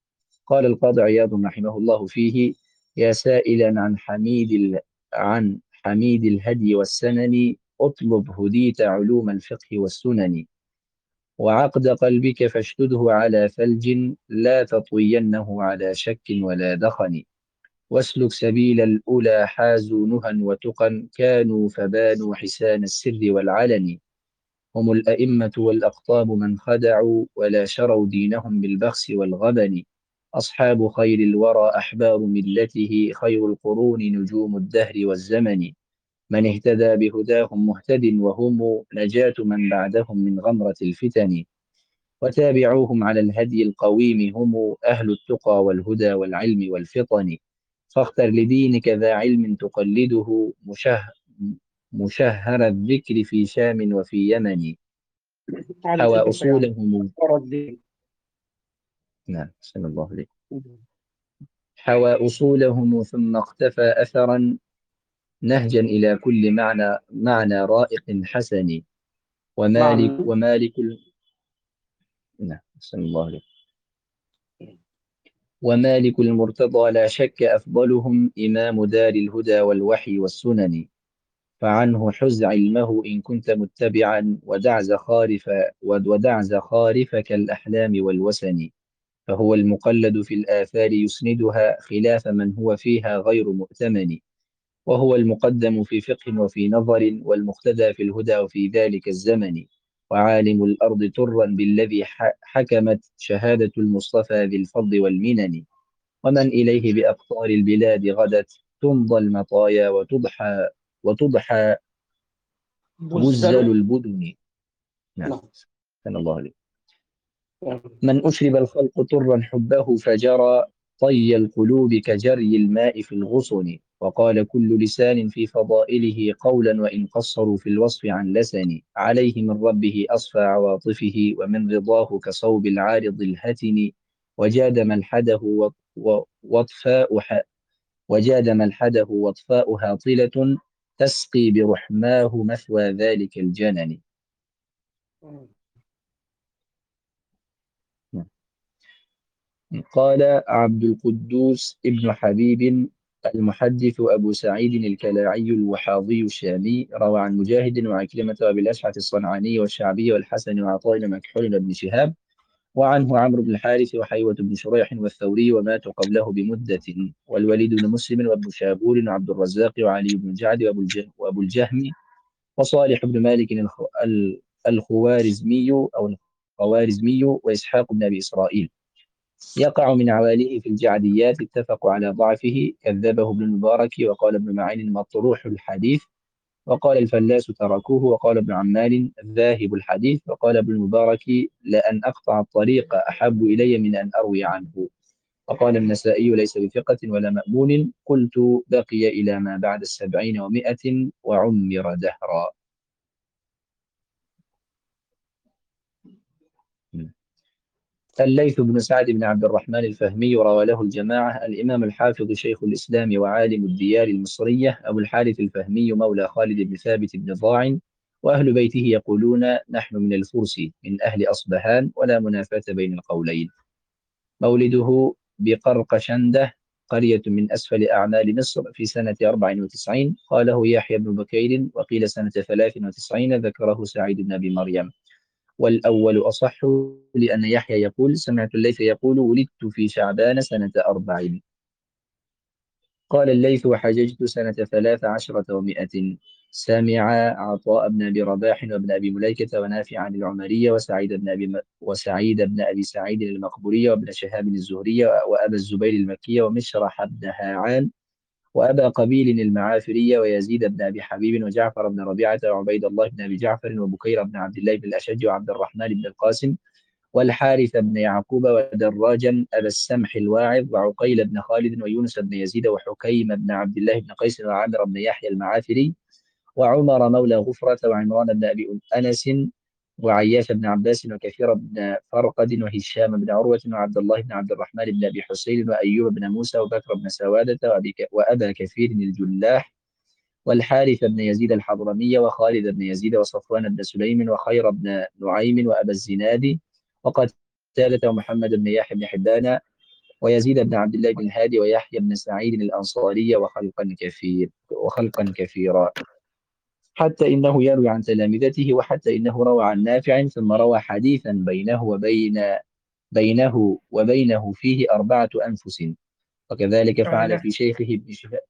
قال القاضي عياض رحمه الله فيه: يا سائلا عن حميد ال... عن حميد الهدي والسنن، اطلب هديت علوم الفقه والسنن، وعقد قلبك فاشدده على ثلج، لا تطوينه على شك ولا دخن، واسلك سبيل الأولى حازوا نهى وتقى، كانوا فبانوا حسان السر والعلن، هم الأئمة والأقطاب من خدعوا، ولا شروا دينهم بالبخس والغبن، أصحاب خير الورى أحبار ملته، خير القرون نجوم الدهر والزمن، من اهتدى بهداهم مهتد، وهم نجاة من بعدهم من غمرة الفتن، وتابعوهم على الهدي القويم، هم أهل التقى والهدى والعلم والفطن، فاختر لدينك ذا علم تقلده، مشه مشهر الذكر في شام وفي يمن، على حوى فكرة يعني أصولهم. فرد نعم، صلى الله عليه. حوى أصولهم ثم اقتفى أثرا، نهجا إلى كل معنى معنى رائق حسن، ومالك نعم. ومالك ال... نعم، صلى الله عليه. ومالك المرتضى لا شك أفضلهم، إمام دار الهدى والوحي والسنن، فعنه حز علمه إن كنت متبعا، ودع زخارف ودع زخارفك الأحلام والوسن، فهو المقلد في الآثار يسندها، خلاف من هو فيها غير مؤتمن، وهو المقدم في فقه وفي نظر، والمقتدى في الهدى وفي ذلك الزمن، وعالم الأرض ترا بالذي حكمت شهادة المصطفى ذي الفضل والمنن، ومن إليه بأقطار البلاد غدت، تمضى المطايا وتضحى وتضحى بزل بزلوا. البدن. نعم، نعم. سبحان الله عليه. من أشرب الخلق طرا حبه، فجرى طي القلوب كجري الماء في الغصن، وقال كل لسان في فضائله قولا، وإن قصروا في الوصف عن لسن، عليه من ربه أصفى عواطفه، ومن رضاه كصوب العارض الهتن، وجاد ملحده و- و- واطفاء ح- وجاد ملحده واطفاء هاطلة، تسقي برحماه مثوى ذلك الجنن. قال عبد القدوس ابن حبيب المحدث أبو سعيد الكلاعي الوحاضي الشامي، روى عن مجاهد وعكرمة وأبي الأشعث الصنعاني والشعبي والحسن وعطاء ومكحول وابن شهاب، وعنه عمرو بن الحارث وحيوة بن شريح والثوري، وماتوا قبله بمدة، والوليد بن مسلم وابن شابور وعبد الرزاق وعلي بن جعد وأبو الج- وأبو الجهم وصالح بن مالك الخ- ال- الخوارزمي أو الخوارزمي، وإسحاق بن أبي إسرائيل. يقع من عواليه في الجعديات، اتفقوا على ضعفه، كذبه ابن المبارك، وقال ابن معين مطروح الحديث، وقال الفلاس تركوه، وقال ابن عمال ذاهب الحديث، وقال ابن المبارك لأن أقطع الطريق أحب إلي من أن أروي عنه، وقال النسائي ليس بثقة ولا مأمون، قلت بقي إلى ما بعد السبعين ومائة وعمر دهرا. الليث بن سعد بن عبد الرحمن الفهمي، روى له الجماعة، الإمام الحافظ شيخ الإسلام وعالم الديار المصرية، أبو الحارث الفهمي مولى خالد بن ثابت بن ضاع، وأهل بيته يقولون نحن من الفرس من أهل أصبهان، ولا منافاة بين القولين. مولده بقرقشندة، قرية من أسفل أعمال مصر، في سنة أربع وتسعين، قاله يحيى بن بكير، وقيل سنة ثلاث وتسعين، ذكره سعيد بن أبي مريم، والأول أصح، لأن يحيى يقول سمعت الليث يقول ولدت في شعبان سنة أربع. قال الليث وحججت سنة ثلاث عشرة ومائة، سمع عطاء بن أبي رباح وابن أبي مليكة ونافع عن العمرية، وسعيد بن أبي م... وسعيد بن أبي سعيد المقبورية، وابن شهاب الزهرية، وأبا الزبير المكية، ومشرح بن هاعان، وأبا قبيل المعافرية، ويزيد بن أبي حبيب، وجعفر بن ربيعة، وعبيد الله بن أبي جعفر، وبكير بن عبد الله بن الأشج، وعبد الرحمن بن القاسم، والحارث بن يعقوب، ودراجا أبا السمح الواعظ، وعقيل بن خالد، ويونس بن يزيد، وحكيم بن عبد الله بن قيس، وعامر بن يحيى المعافري، وعمر مولى غفرة، وعمران بن أبي أنس، وعياش بن عباس، وكثير بن فرقد، وهشام بن عروة، وعبد الله بن عبد الرحمن بن أبي حسين، وأيوب بن موسى، وبكر بن سوادة، وأبي ك- وأبا كثير الجلاح، والحارث بن يزيد الحضرمي، وخالد بن يزيد، وصفوان بن سليم، وخير بن نعيم، وأبا الزناد، وقتادة، ومحمد بن يحيى بن حبان، ويزيد بن عبد الله بن الهادي ويحيى بن سعيد الأنصاري وخلقا كثير وخلقا كثيرا، حتى إنه يروي عن تلامذته، وحتى إنه روى عن نافع، ثم روى حديثا بينه وبين بينه وبينه فيه أربعة أنفس. وكذلك فعل في شيخه ابن شهاب.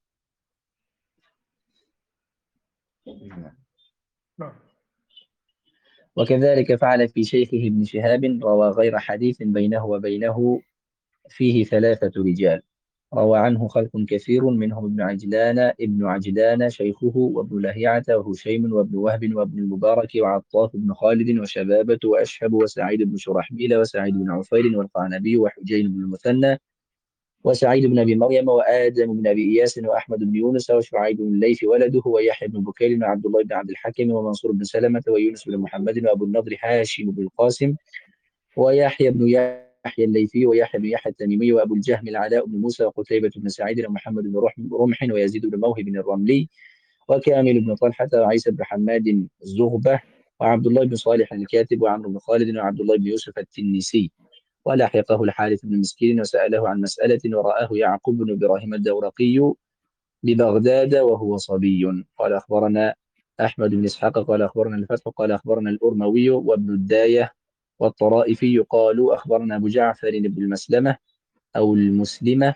وكذلك فعل في شيخه ابن شهاب، روى غير حديث بينه وبينه فيه ثلاثة رجال، روى عنه خلق كثير، منهم ابن عجلان ابن عجلان شيخه، وابن لهيعة وهشيم وابن وهب وابن المبارك وعطاف بن خالد وشبابة وأشهب وسعيد بن شرحبيل وسعيد بن عفير والقعنبي وحجين بن المثنى وسعيد بن أبي مريم وآدم بن أبي إياس وأحمد بن يونس وشعيب بن الليث ولده ويحيى بن بكير وعبد الله بن عبد الحكم ومنصور بن سلمة ويونس بن محمد وأبو النضر هاشم بن القاسم ويحيى بن يحيى الليثي ويحيى بن يحيى التميمي وأبو الجهم العلاء بن موسى وقتيبة بن سعيد ومحمد بن رمح ويزيد بن موهب الرملي وكامل بن طلحة وعيسى بن حماد الزغبة وعبد الله بن صالح الكاتب وعمرو بن خالد وعبد الله بن يوسف التنيسي. ولحقه الحارث بن مسكين وسأله عن مسألة ورآه يعقوب بن إبراهيم الدورقي ببغداد وهو صبي. قال أخبرنا أحمد بن إسحاق قال أخبرنا الفتح قال أخبرنا الأرموي وابن الداية والطرائفي قالوا أخبرنا أبو جعفر بن المسلمة أو المسلمة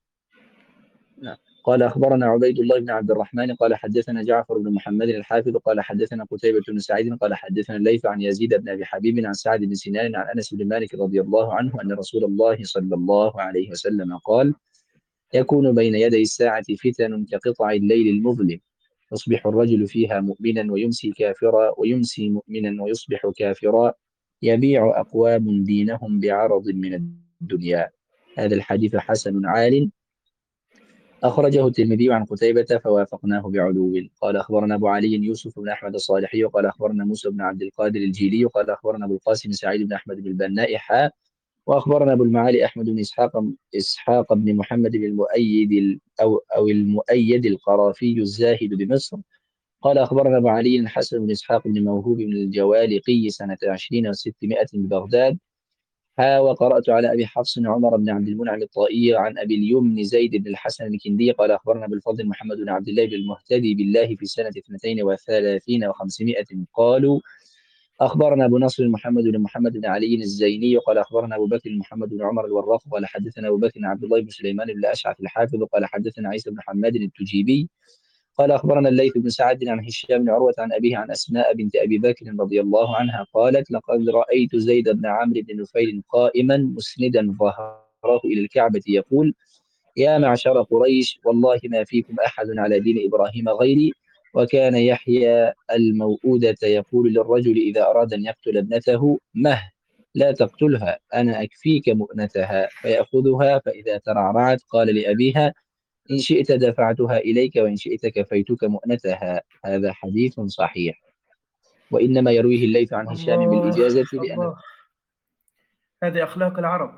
قال أخبرنا عبيد الله بن عبد الرحمن قال حدثنا جعفر بن محمد الحافظ قال حدثنا قتيبة بن سعيد قال حدثنا الليث عن يزيد بن أبي حبيب عن سعد بن سنان عن أنس بن مالك رضي الله عنه أن رسول الله صلى الله عليه وسلم قال: يكون بين يدي الساعة فتن كقطع الليل المظلم، يصبح الرجل فيها مؤمنا ويمسي كافرا ويمسي مؤمنا ويصبح كافرا، يبيع أقوام دينهم بعرض من الدنيا. هذا الحديث حسن عال، أخرجه الترمذي عن قتيبة فوافقناه بعلو. قال أخبرنا أبو علي يوسف بن أحمد الصالحي قال أخبرنا موسى بن عبد القادر الجيلي قال أخبرنا أبو القاسم سعيد بن أحمد بن البناء حاء وأخبرنا أبو المعالي أحمد بن إسحاق إسحاق بن محمد بن المؤيد أو أو المؤيد القرافي الزاهد بمصر قال أخبرنا أبو علي الحسن بن إسحاق بن موهوب بن الجوالقي سنة عشرين وستمائة ببغداد. ها وقرأت على أبي حفص عمر بن عبد المنعم الطائي عن أبي اليمن زيد بن الحسن الكندي قال أخبرنا بالفضل محمد بن عبد الله بن المهتدي بالله في سنة اثنتين وثلاثين وخمسمائة قالوا أخبرنا أبو نصر محمد بن محمد بن علي الزيني قال أخبرنا أبو بكر محمد بن عمر الوراق قال حدثنا أبو بكر عبد الله بن سليمان بن الأشعث الحافظ قال حدثنا عيسى بن حماد التجيبي قال أخبرنا الليث بن سعد عن هشام بن عروة عن أبيه عن أسماء بنت أبي بكر رضي الله عنها قالت: لقد رأيت زيد بن عمرو بن نفيل قائما مسندا ظهره إلى الكعبة يقول: يا معشر قريش، والله ما فيكم أحد على دين إبراهيم غيري. وكان يحيى الموؤودة يقول للرجل إذا أراد أن يقتل ابنته: مه، لا تقتلها، أنا أكفيك مؤنتها. فيأخذها فإذا ترعرعت قال لأبيها: إن شئت دفعتها إليك وإن شئت كفيتك مؤنتها. هذا حديث صحيح، وإنما يرويه الليث عن هشام الله بالإجازة لأن الله، هذه أخلاق العرب.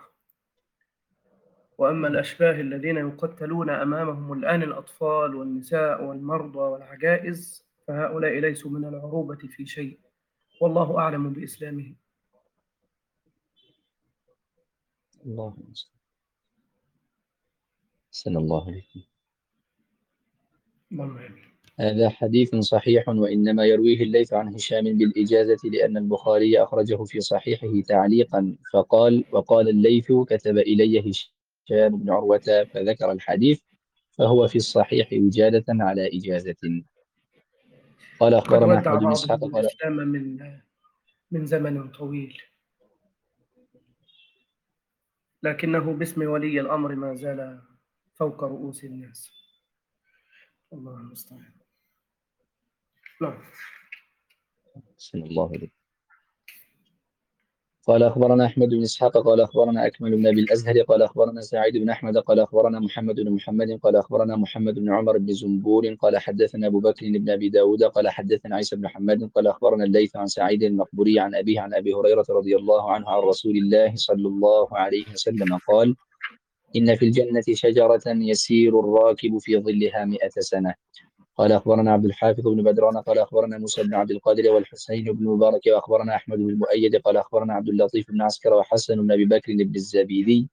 وأما الأشباه الذين يقتلون أمامهم الآن الأطفال والنساء والمرضى والعجائز فهؤلاء ليسوا من العروبة في شيء، والله أعلم بإسلامهم. الله أحسن الله عليكم. هذا حديث صحيح، وإنما يرويه الليث عن هشام بالإجازة لأن البخاري أخرجه في صحيحه تعليقا فقال: وقال الليث كتب إلي هشام بن عروة فذكر الحديث، فهو في الصحيح وجادة على إجازة. قال قد أخبرنا ودع أحمد بن إسحاق بعضهم قال الإسلام من من زمن طويل، لكنه باسم ولي الأمر ما زال فوق رؤوس الناس. الله المستعان. نعم. بسم الله عليك. قال أخبرنا أحمد بن إسحاق قال أخبرنا أكمل بن أبي الأزهر قال أخبرنا سعيد بن أحمد قال أخبرنا محمد بن محمد قال أخبرنا محمد بن عمر بن زنبور قال حدثنا أبو بكر بن أبي داود قال حدثنا عيسى بن حماد قال أخبرنا الليث عن سعيد المقبوري عن أبيه عن أبي هريرة رضي الله عنه عن رسول الله صلى الله عليه وسلم قال: إن في الجنة شجرة يسير الراكب في ظلها مئة سنة. قال أخبرنا عبد الحافظ بن بدران قال أخبرنا موسى بن عبد القادر والحسين بن مبارك وأخبرنا أحمد بن المؤيد قال أخبرنا عبد اللطيف بن عسكر وحسن بن أبي بكر بن الزبيدي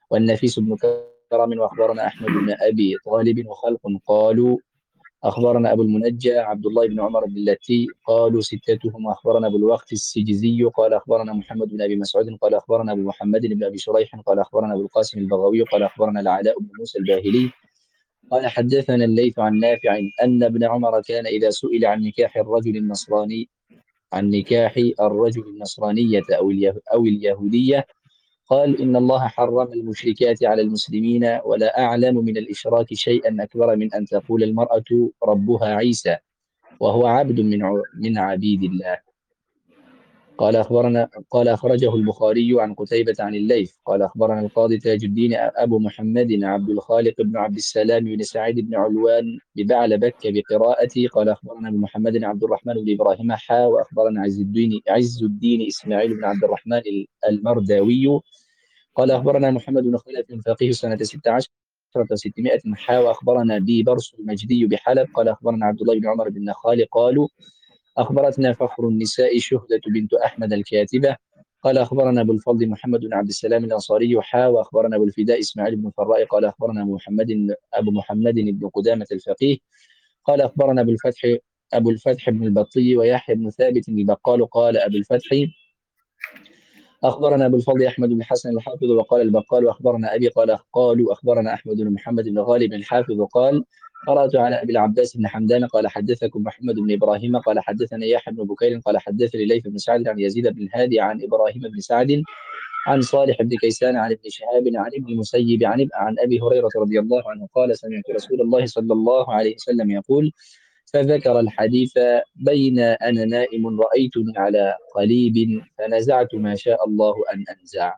والنفيس بن كرم، وأخبرنا أحمد بن أبي طالب، وخلق قالوا أخبرنا أبو المنجى عبد الله بن عمر بن اللتي، قالوا ستتهم. وأخبرنا أبو الوقت السجزي قال أخبرنا محمد بن أبي مسعود قال أخبرنا أبو محمد بن أبي شريح قال أخبرنا أبو القاسم البغوي قال أخبرنا العلاء بن موسى الباهلي قال حدثنا الليث عن نافع أن ابن عمر كان إذا سئل عن نكاح الرجل النصراني عن نكاح الرجل النصرانية أو اليه أو اليهودية قال إن الله حرم المشركات على المسلمين، ولا أعلم من الإشراك شيئا أكبر من أن تقول المرأة ربها عيسى وهو عبد من من عبيد الله. قال أخبرنا قال أخرجه البخاري عن قتيبة عن الليث قال أخبرنا القاضي تاج الدين أبو محمد عبد الخالق بن عبد السلام بن سعيد بن علوان ببعلبك بقراءتي قال أخبرنا أبو محمد عبد الرحمن بن إبراهيم حا وأخبرنا عز الدين عز الدين إسماعيل بن عبد الرحمن المرداوي قال أخبرنا محمد بن خلف فقيه سنة ستة عشر وستمائة حا وأخبرنا بي برس المجدي بحلب قال أخبرنا عبد الله بن عمر بن نخال قالوا أخبرتنا فخر النساء شهدة بنت أحمد الكاتبة قال أخبرنا أبو الفضل محمد بن عبد السلام الأنصاري حا وأخبرنا أبو الفداء إسماعيل بن فراء قال أخبرنا أبو محمد أبو محمد بن قدامة الفقيه قال أخبرنا أبو الفتح أبو الفتح بن البطي ويحيى بن ثابت البقال قال أبو الفتح أخبرنا أبو الفضل أحمد بن حسن الحافظ وقال البقال أخبرنا أبي قال قالوا أخبرنا أحمد بن محمد بن غالب الحافظ قال قرأت على أبي العباس بن حمدان قال حدثكم محمد بن إبراهيم قال حدثني يحيى بن بكير قال حدثني ليث بن سعد عن يزيد بن الهادي عن إبراهيم بن سعد عن صالح بن كيسان عن ابن شهاب عن ابن المسيب عن عن أبي هريرة رضي الله عنه قال سمعت رسول الله صلى الله عليه وسلم يقول فذكر الحديث بين أنا نائم رأيتني على قليب فنزعت ما شاء الله أن أنزع.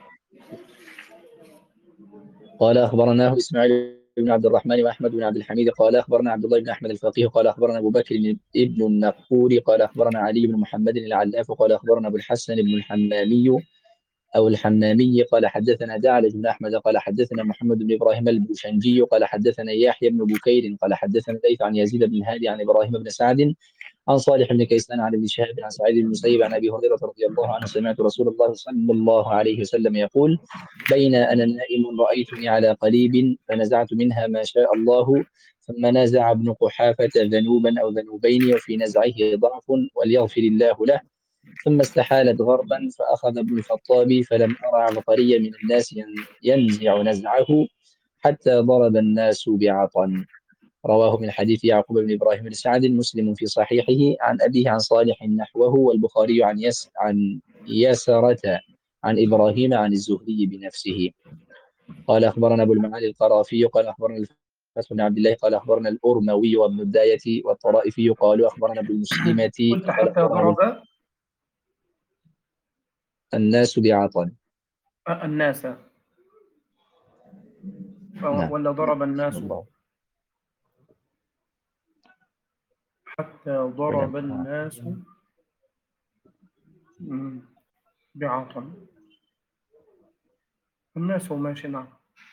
قال أخبرناه إسماعيل بن عبد الرحمن وأحمد بن عبد الحميد قال أخبرنا عبد الله بن أحمد الفقيه قال أخبرنا أبو بكر بن النقور قال أخبرنا علي بن محمد العلاف قال أخبرنا أبو الحسن بن الحمامي أو الحمامي قال حدثنا دعلج بن أحمد قال حدثنا محمد بن إبراهيم البوشنجي قال حدثنا يحيى بن بكير قال حدثنا ليث عن يزيد بن هادي عن إبراهيم بن سعد عن صالح بن كيسان عن ابن شهاب عن سعيد بن المسيب عن أبي هريرة رضي الله عنه سمعت رسول الله صلى الله عليه وسلم يقول بين أنا نائم رأيتني على قليب فنزعت منها ما شاء الله ثم نزع ابن قحافة ذنوبا أو ذنوبين وفي نزعه ضعف وليغفر الله له ثم استحالت غربا فأخذ ابن الخطاب فلم أرى عبقريا من الناس ينزع نزعه حتى ضرب الناس بعطن. رواه من حديث يعقوب بن إبراهيم بن سعد مسلم في صحيحه عن أبيه عن صالح نحوه والبخاري عن يس عن يسرة عن إبراهيم عن الزهري بنفسه. قال أخبرنا أبو المعالي القرافي قال أخبرنا الفتح بن عبد الله قال أخبرنا الأرموي وابن الداية والطرائفي قالوا أخبرنا ابن المسلمة قلت قال حتى أخبرنا ضرب الناس بعطن. الناس نعم. ولا ضرب الناس الله. حتى ضرب الناس بعطن الناس ماشي. نعم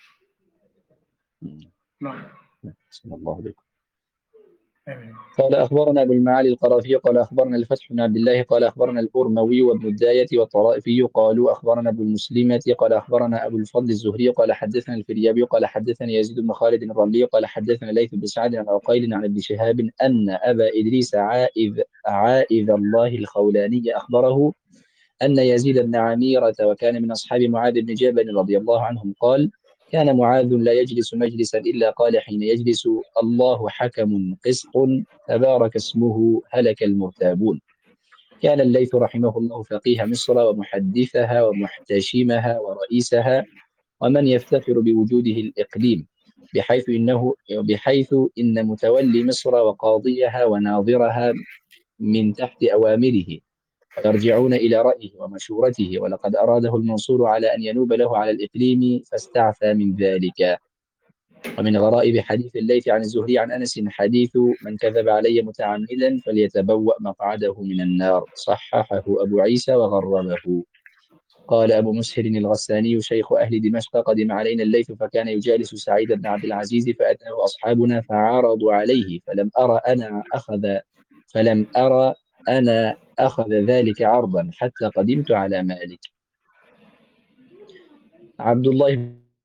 نعم. بسم الله عليكم. آمين. قال أخبرنا أبو المعالي القرافي قال أخبرنا الفتح بن عبد الله قال أخبرنا الأرموي وابن الداية والطرائفي قالوا أخبرنا ابن المسلمة قال أخبرنا أبو الفضل الزهري قال حدثنا الفريابي قال حدثني يزيد بن خالد الرملي قال حدثنا ليث بن سعد عن عقيل عن ابن شهاب أن أبا إدريس عائذ عائذ الله الخولاني أخبره أن يزيد بن عميرة وكان من أصحاب معاذ بن جبل رضي الله عنهم قال كان معاذ لا يجلس مجلسا إلا قال حين يجلس الله حكم قسط تبارك اسمه هلك المرتابون. كان الليث رحمه الله فقيه مصر ومحدثها ومحتشمها ورئيسها ومن يفتخر بوجوده الإقليم بحيث إنه بحيث إن متولي مصر وقاضيها وناظرها من تحت أوامره ويرجعون إلى رأيه ومشورته ولقد أراده المنصور على أن ينوب له على الإقليم فاستعفى من ذلك. ومن غرائب حديث الليث عن الزهري عن أنس حديث من كذب علي متعمدا فليتبوأ مقعده من النار صححه أبو عيسى وغربه. قال أبو مسهر الغساني شيخ أهل دمشق قدم علينا الليث فكان يجالس سعيد بن عبد العزيز فأتاه أصحابنا فعارضوا عليه فلم أرى أنا أخذ فلم أرى أنا أخذ ذلك عرضا حتى قدمت على مالك. عبد الله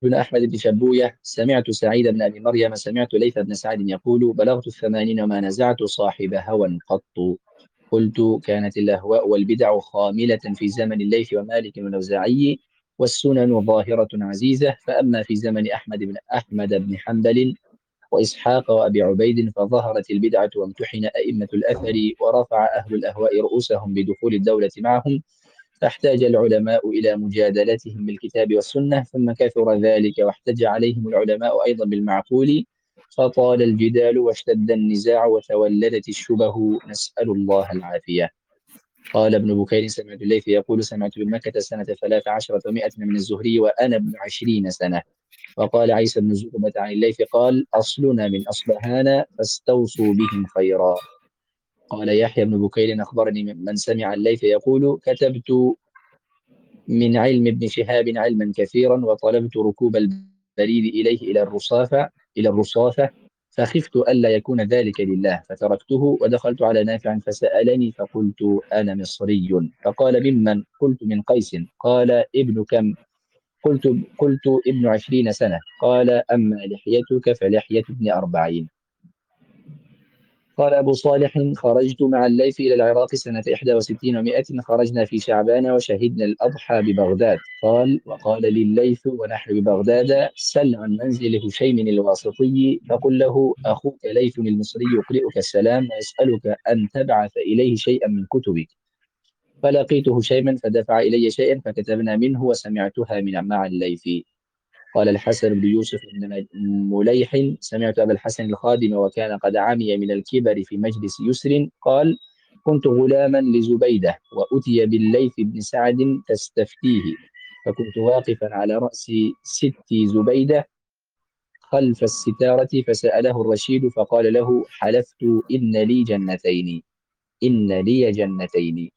بن أحمد بن شبوية سمعت سعيد بن أبي مريم سمعت ليث بن سعد يقول بلغت الثمانين وما نزعت صاحب هوى قط. قلت كانت الأهواء والبدع خاملة في زمن الليث ومالك والأوزاعي والسنن ظاهرة عزيزة، فأما في زمن أحمد بن أحمد بن حنبل وإسحاق وأبي عبيد فظهرت البدعة وامتحن أئمة الأثر ورفع أهل الأهواء رؤوسهم بدخول الدولة معهم، فاحتاج العلماء إلى مجادلتهم بالكتاب والسنة، ثم كثر ذلك واحتج عليهم العلماء أيضا بالمعقول، فطال الجدال واشتد النزاع وتولدت الشبه، نسأل الله العافية. قال ابن بكير سمعت الليث يقول سمعت بمكة سنة ثلاث عشرة ومائة من الزهري وأنا ابن عشرين سنة. وقال عيسى بن زكبة عن الليث قال أصلنا من أصبهان فاستوصوا بهم خيرا. قال يحيى بن بكير أخبرني من سمع الليث يقول كتبت من علم ابن شهاب علما كثيرا وطلبت ركوب البريد إليه إلى الرصافة إلى الرصافة فخفت ألا يكون ذلك لله فتركته ودخلت على نافع فسألني فقلت أنا مصري، فقال ممن؟ قلت من قيس. قال ابن كم؟ قلت قلت ابن عشرين سنة. قال أما لحيتك فلحية ابن أربعين. قال أبو صالح خرجت مع الليث إلى العراق سنة إحدى وستين ومائة، خرجنا في شعبان وشهدنا الأضحى ببغداد. قال وقال لي الليث ونحن ببغداد سل عن منزل هشيم الواسطي فقل له أخوك ليث المصري يقرئك السلام ويسألك أن تبعث إليه شيئا من كتبك. فلقيت هشيما فدفع إلي شيئا فكتبنا منه وسمعتها من مع الليث. قال الحسن بن يوسف بن مليح سمعت أبا الحسن الخادم وكان قد عمي من الكبر في مجلس يسر قال كنت غلاما لزبيدة وأتي بالليث بن سعد تستفتيه، فكنت واقفا على رأس ست زبيدة خلف الستارة فسأله الرشيد فقال له حلفت إن لي جنتين إن لي جنتين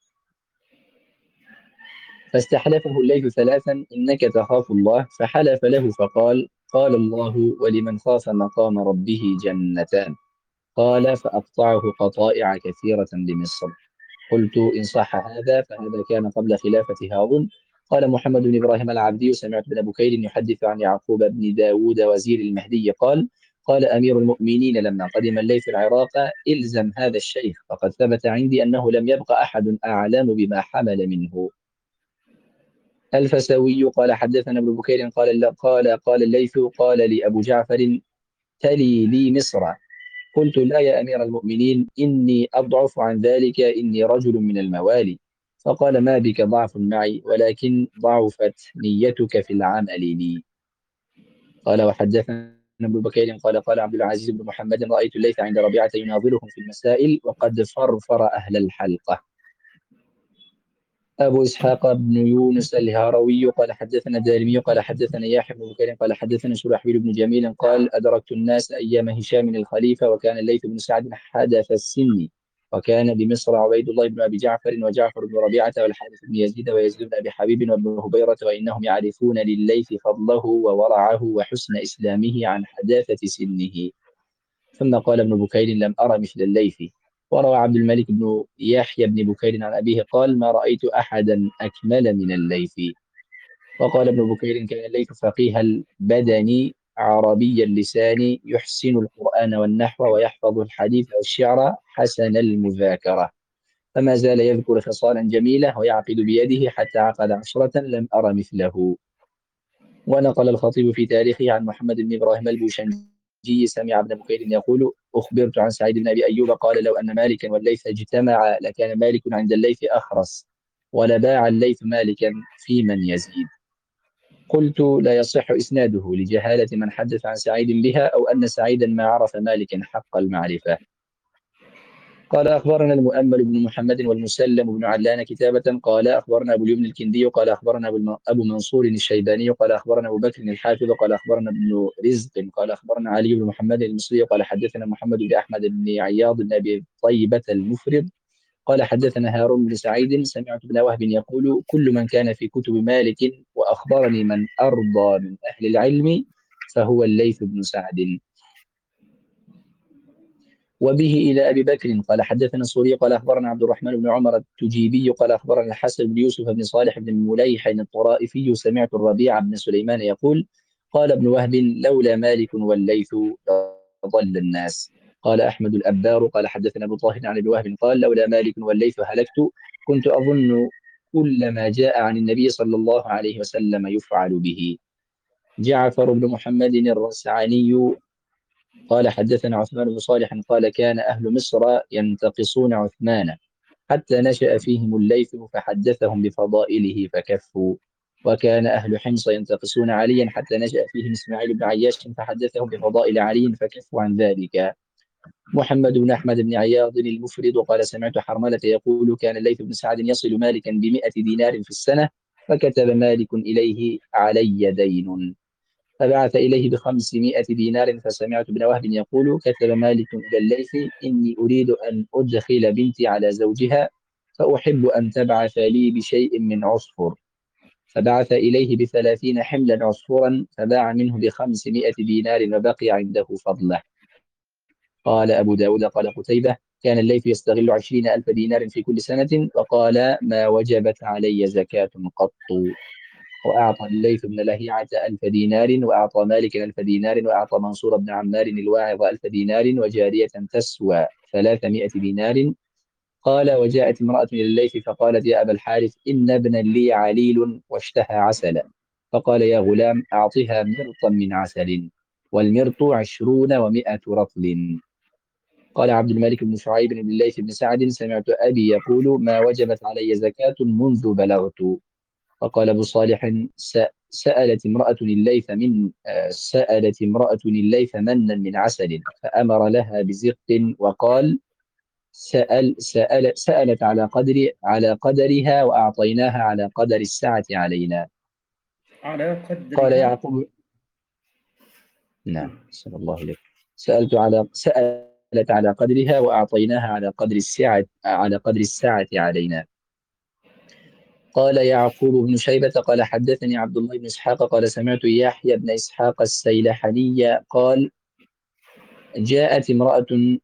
فاستحلفه الليث ثلاثا إنك تخاف الله، فحلف له فقال قال الله ولمن خاف مقام ربه جنتان. قال فأقطعه قطائع كثيرة بمصر. قلت إن صح هذا فهذا كان قبل خلافة هارون. قال محمد بن إبراهيم العبدي سمعت ابن بكير يحدث عن يعقوب بن داود وزير المهدي قال قال أمير المؤمنين لما قدم الليث العراق إلزم هذا الشيخ فقد ثبت عندي أنه لم يبق أحد أعلم بما حمل منه. الفسوي قال حدثنا ابن بكير قال قال قال الليث قال لي أبو جعفر تلي لي مصر. قلت لا يا أمير المؤمنين إني أضعف عن ذلك إني رجل من الموالي. فقال ما بك ضعف معي ولكن ضعفت نيتك في العمل لي. قال وحدثنا ابن بكير قال قال عبد العزيز بن محمد رأيت الليث عند ربيعة يناظرهم في المسائل وقد فرفر أهل الحلقة. أبو إسحاق بن يونس الهروي قال حدثنا الدارمي قال حدثنا يحيى بن بكير قال حدثنا شرحبيل بن جميل قال أدركت الناس أيام هشام الخليفة وكان الليث بن سعد حدث السن وكان بمصر عبيد الله بن أبي جعفر وجعفر بن ربيعة والحارث بن يزيد ويزيد بن أبي حبيب وابن هبيرة وإنهم يعرفون لليث فضله وورعه وحسن إسلامه عن حداثة سنه. ثم قال ابن بكير لم أرى مثل الليث. وروى عبد الملك بن يحيى بن بكير عن أبيه قال ما رأيت أحدا أكمل من الليث. وقال ابن بكير كان الليث فقيه البدن عربي اللسان يحسن القرآن والنحو ويحفظ الحديث والشعر حسن المذاكرة، فما زال يذكر خصالا جميلة ويعقد بيده حتى عقد عشرة لم أر مثله. ونقل الخطيب في تاريخه عن محمد بن إبراهيم البوشنجي سمع ابن بكير يقول أخبرت عن سعيد بن أبي أيوب قال لو أن مالكا والليث اجتمعا لكان مالك عند الليث أخرس ولباع الليث مالكا في من يزيد. قلت لا يصح إسناده لجهالة من حدث عن سعيد بها أو أن سعيدا ما عرف مالكا حق المعرفة. قال أخبرنا المؤمل بن محمد والمسلم بن علان كتابة قال أخبرنا أبو اليمن الكندي قال أخبرنا أبو منصور الشيباني قال أخبرنا أبو بكر الحافظ قال أخبرنا ابن رزق قال أخبرنا علي بن محمد المصري قال حدثنا محمد بن أحمد بن عياض بن أبي طيبة المفرد قال حدثنا هارون بن سعيد سمعت ابن وهب يقول كل من كان في كتب مالك وأخبرني من أرضى من أهل العلم فهو الليث بن سعد. وبه إلى أبي بكر قال حدثنا السوري قال أخبرنا عبد الرحمن بن عمر التجيبي قال أخبرنا الحسن بن يوسف بن صالح بن مليح الطرائفي سمعت الربيع بن سليمان يقول قال ابن وهب لولا مالك والليث لضل الناس. قال أحمد الأبار قال حدثنا أبو طاهر عن ابن وهب قال لولا مالك والليث هلكت، كنت أظن كل ما جاء عن النبي صلى الله عليه وسلم يفعل به. جعفر بن محمد الرسعني قال حدثنا عثمان بن صالح قال كان أهل مصر ينتقصون عثمان حتى نشأ فيهم الليث فحدثهم بفضائله فكفوا، وكان أهل حمص ينتقصون عليا حتى نشأ فيهم إسماعيل بن عياش فحدثهم بفضائل علي فكفوا عن ذلك. محمد بن أحمد بن عياض المفرد قال سمعت حرملة يقول كان الليث بن سعد يصل مالكا بمئة دينار في السنة، فكتب مالك إليه علي دين فبعث إليه بخمسمائة دينار، فسمعت ابن وهب يقول كتب مالك إلى الليث إني أريد أن أدخل بنتي على زوجها فأحب أن تبعث لي بشيء من عصفر، فبعث إليه بثلاثين حملا عصفورا فباع منه بخمسمائة دينار وبقي عنده فضله. قال أبو داود قال قتيبة كان الليث يستغل عشرين ألف دينار في كل سنة، وقال ما وجبت علي زكاة قط. وأعطى الليث بن لهيعة ألف دينار، وأعطى مالك ألف دينار، وأعطى منصور بن عمار الواعظ ألف دينار وجارية تسوى ثلاثمائة دينار. قال وجاءت امرأة إلى الليث فقالت يا أبا الحارث إن ابنا لي عليل واشتهى عسلا، فقال يا غلام أعطها مرطا من عسل، والمرط عشرون ومائة رطل. قال عبد الملك بن شعيب بن الليث بن سعد سمعت أبي يقول ما وجبت علي زكاة منذ بلغت. فقال أبو صالح سألت امرأة الليث من سألت امرأة الليث منا من عسل فأمر لها بزق، وقال سأل سأل سألت على قدر على قدرها وأعطيناها على قدر السعة علينا. على قدرها. قال يعقوب نعم صلى الله عليه سألت على سألت على قدرها وأعطيناها على قدر السعة على قدر السعة علينا. قال يعقوب بن شيبة قال حدثني عبد الله بن إسحاق قال سمعت يحيى بن إسحاق السيلحني قال جاءت امرأة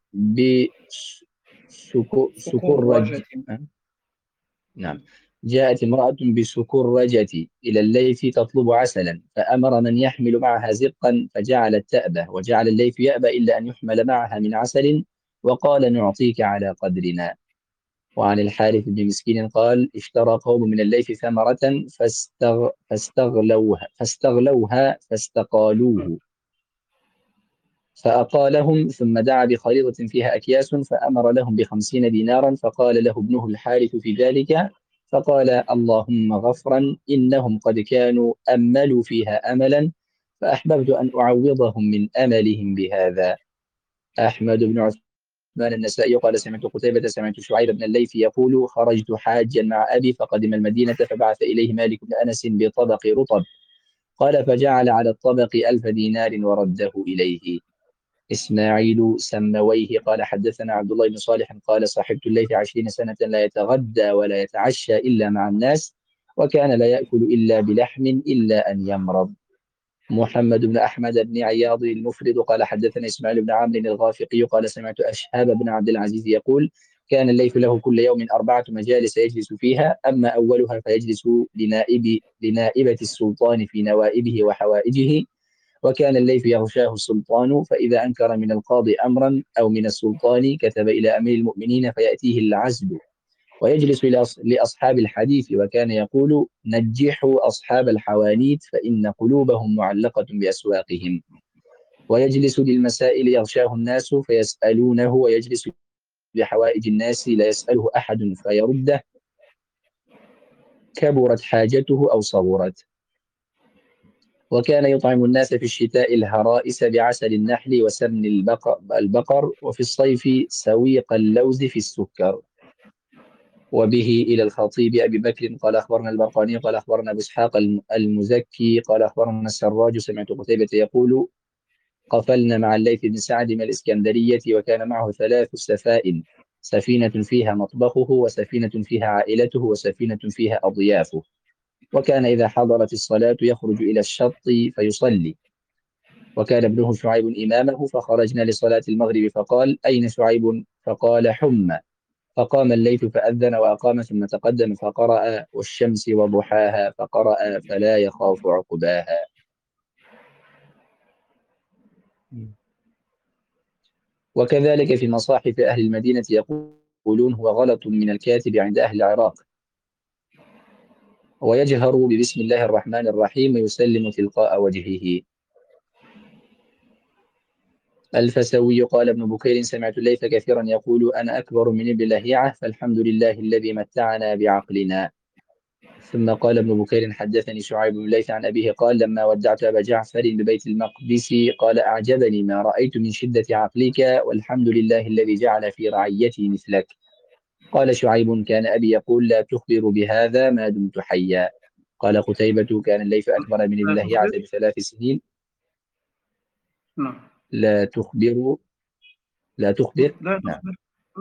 بسكرجة نعم جاءت امرأة بسكرجة إلى الليث تطلب عسلا، فأمر من يحمل معها زقا فجعلت تأبه، وجعل الليث يأبى إلا أن يحمل معها من عسل، وقال نعطيك على قدرنا. وعن الحارث بن مسكين قال اشترى قوم من الليث ثمرة فاستغ... فاستغلوها فاستغلوها فاستقالوه فأقالهم، ثم دعا بخريطة فيها أكياس فأمر لهم بخمسين دينارا، فقال له ابنه الحارث في ذلك فقال اللهم غفرا إنهم قد كانوا أملوا فيها أملا فأحببت أن أعوضهم من أملهم بهذا. أحمد بن عثمان النسائي قال سمعت قتيبة سمعت شعيب بن الليث يقول خرجت حاجا مع أبي فقدم المدينة فبعث إليه مالك بن أنس بطبق رطب، قال فجعل على الطبق ألف دينار ورده إليه. إسماعيل سمويه قال حدثنا عبد الله بن صالح قال صاحبت الليث عشرين سنة لا يتغدى ولا يتعشى إلا مع الناس، وكان لا يأكل إلا بلحم إلا أن يمرض. محمد بن أحمد بن عياض المفرد قال حدثنا إسماعيل بن عامر الغافقي قال سمعت أشهاب بن عبد العزيز يقول كان الليث له كل يوم أربعة مجالس يجلس فيها، أما أولها فيجلس لنائب لنائبة السلطان في نوائبه وحوائجه، وكان الليث يغشاه السلطان فإذا أنكر من القاضي أمرا أو من السلطان كتب إلى أمير المؤمنين فيأتيه العزل ويجلس لأصحاب الحديث، وكان يقول نجحوا أصحاب الحوانيت فإن قلوبهم معلقة بأسواقهم، ويجلس للمسائل يغشاه الناس فيسألونه، ويجلس لحوائج الناس لا يسأله أحد فيرده كبرت حاجته أو صغرت. وكان يطعم الناس في الشتاء الهرائس بعسل النحل وسمن البقر, البقر وفي الصيف سويق اللوز في السكر. وبه إلى الخطيب أبي بكر قال أخبرنا البرقاني قال أخبرنا أبو إسحاق المزكي قال أخبرنا السراج سمعت قتيبة يقول قفلنا مع الليث بن سعد من الإسكندرية وكان معه ثلاث سفائن، سفينة فيها مطبخه وسفينة فيها عائلته وسفينة فيها أضيافه، وكان إذا حضرت الصلاة يخرج إلى الشط فيصلي، وكان ابنه شعيب إمامه، فخرجنا لصلاة المغرب فقال أين شعيب؟ فقال حمى، فقام الليث فأذن وأقام ثم تقدم فقرأ والشمس وضحاها فقرأ فلا يخاف عقباها. وكذلك في مصاحف أهل المدينة يقولون هو غلط من الكاتب عند أهل العراق، ويجهر ببسم الله الرحمن الرحيم ويسلم تلقاء وجهه. الفسوي قال ابن بكير سمعت الليث كثيرا يقول أنا أكبر من ابن لهيعة فالحمد لله الذي متعنا بعقلنا. ثم قال ابن بكير حدثني شعيب بن الليث عن أبيه قال لما ودعت أبا جعفر ببيت المقدس قال أعجبني ما رأيت من شدة عقلك والحمد لله الذي جعل في رعيتي مثلك. قال شعيب كان أبي يقول لا تخبر بهذا ما دمت حيا. قال قتيبة كان الليث أكبر من ابن لا لهيعة تخبر. بثلاث سنين. نعم. لا تخبر لا تخبر لا نعم تخبر.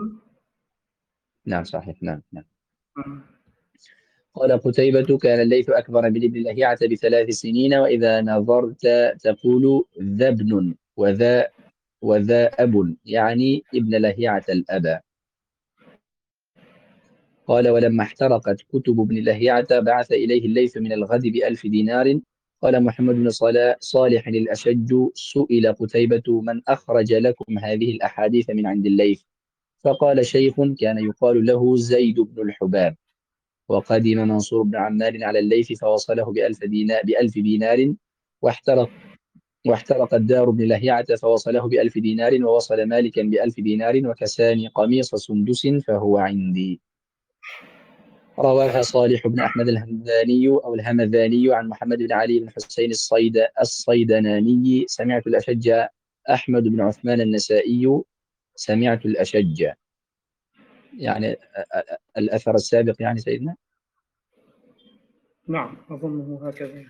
نعم صحيح نعم نعم. نعم. قال قتيبة كان الليث أكبر من ابن لهيعة بثلاث سنين وإذا نظرت تقول ذا ابن وذا وذا أب يعني ابن لهيعة الأب. قال ولما احترقت كتب ابن لهيعة بعث إليه الليث من الغد بألف دينار. قال محمد بن صالح الأشج سئل قتيبة من أخرج لكم هذه الأحاديث من عند الليث؟ فقال شيخ كان يقال له زيد بن الحباب. وقدم منصور بن عمار على الليث فوصله بألف دينار, بألف دينار واحترق واحترق الدار بن لهيعة فوصله بألف دينار ووصل مالكا بألف دينار وكساني قميص سندس فهو عندي. رواها صالح بن أحمد الهمذاني أو الهمذاني عن محمد بن علي بن حسين الصيد الصيدناني سمعت الأشج. أحمد بن عثمان النسائي سمعت الأشج يعني الأثر السابق يعني سيدنا. نعم أظنه هكذا.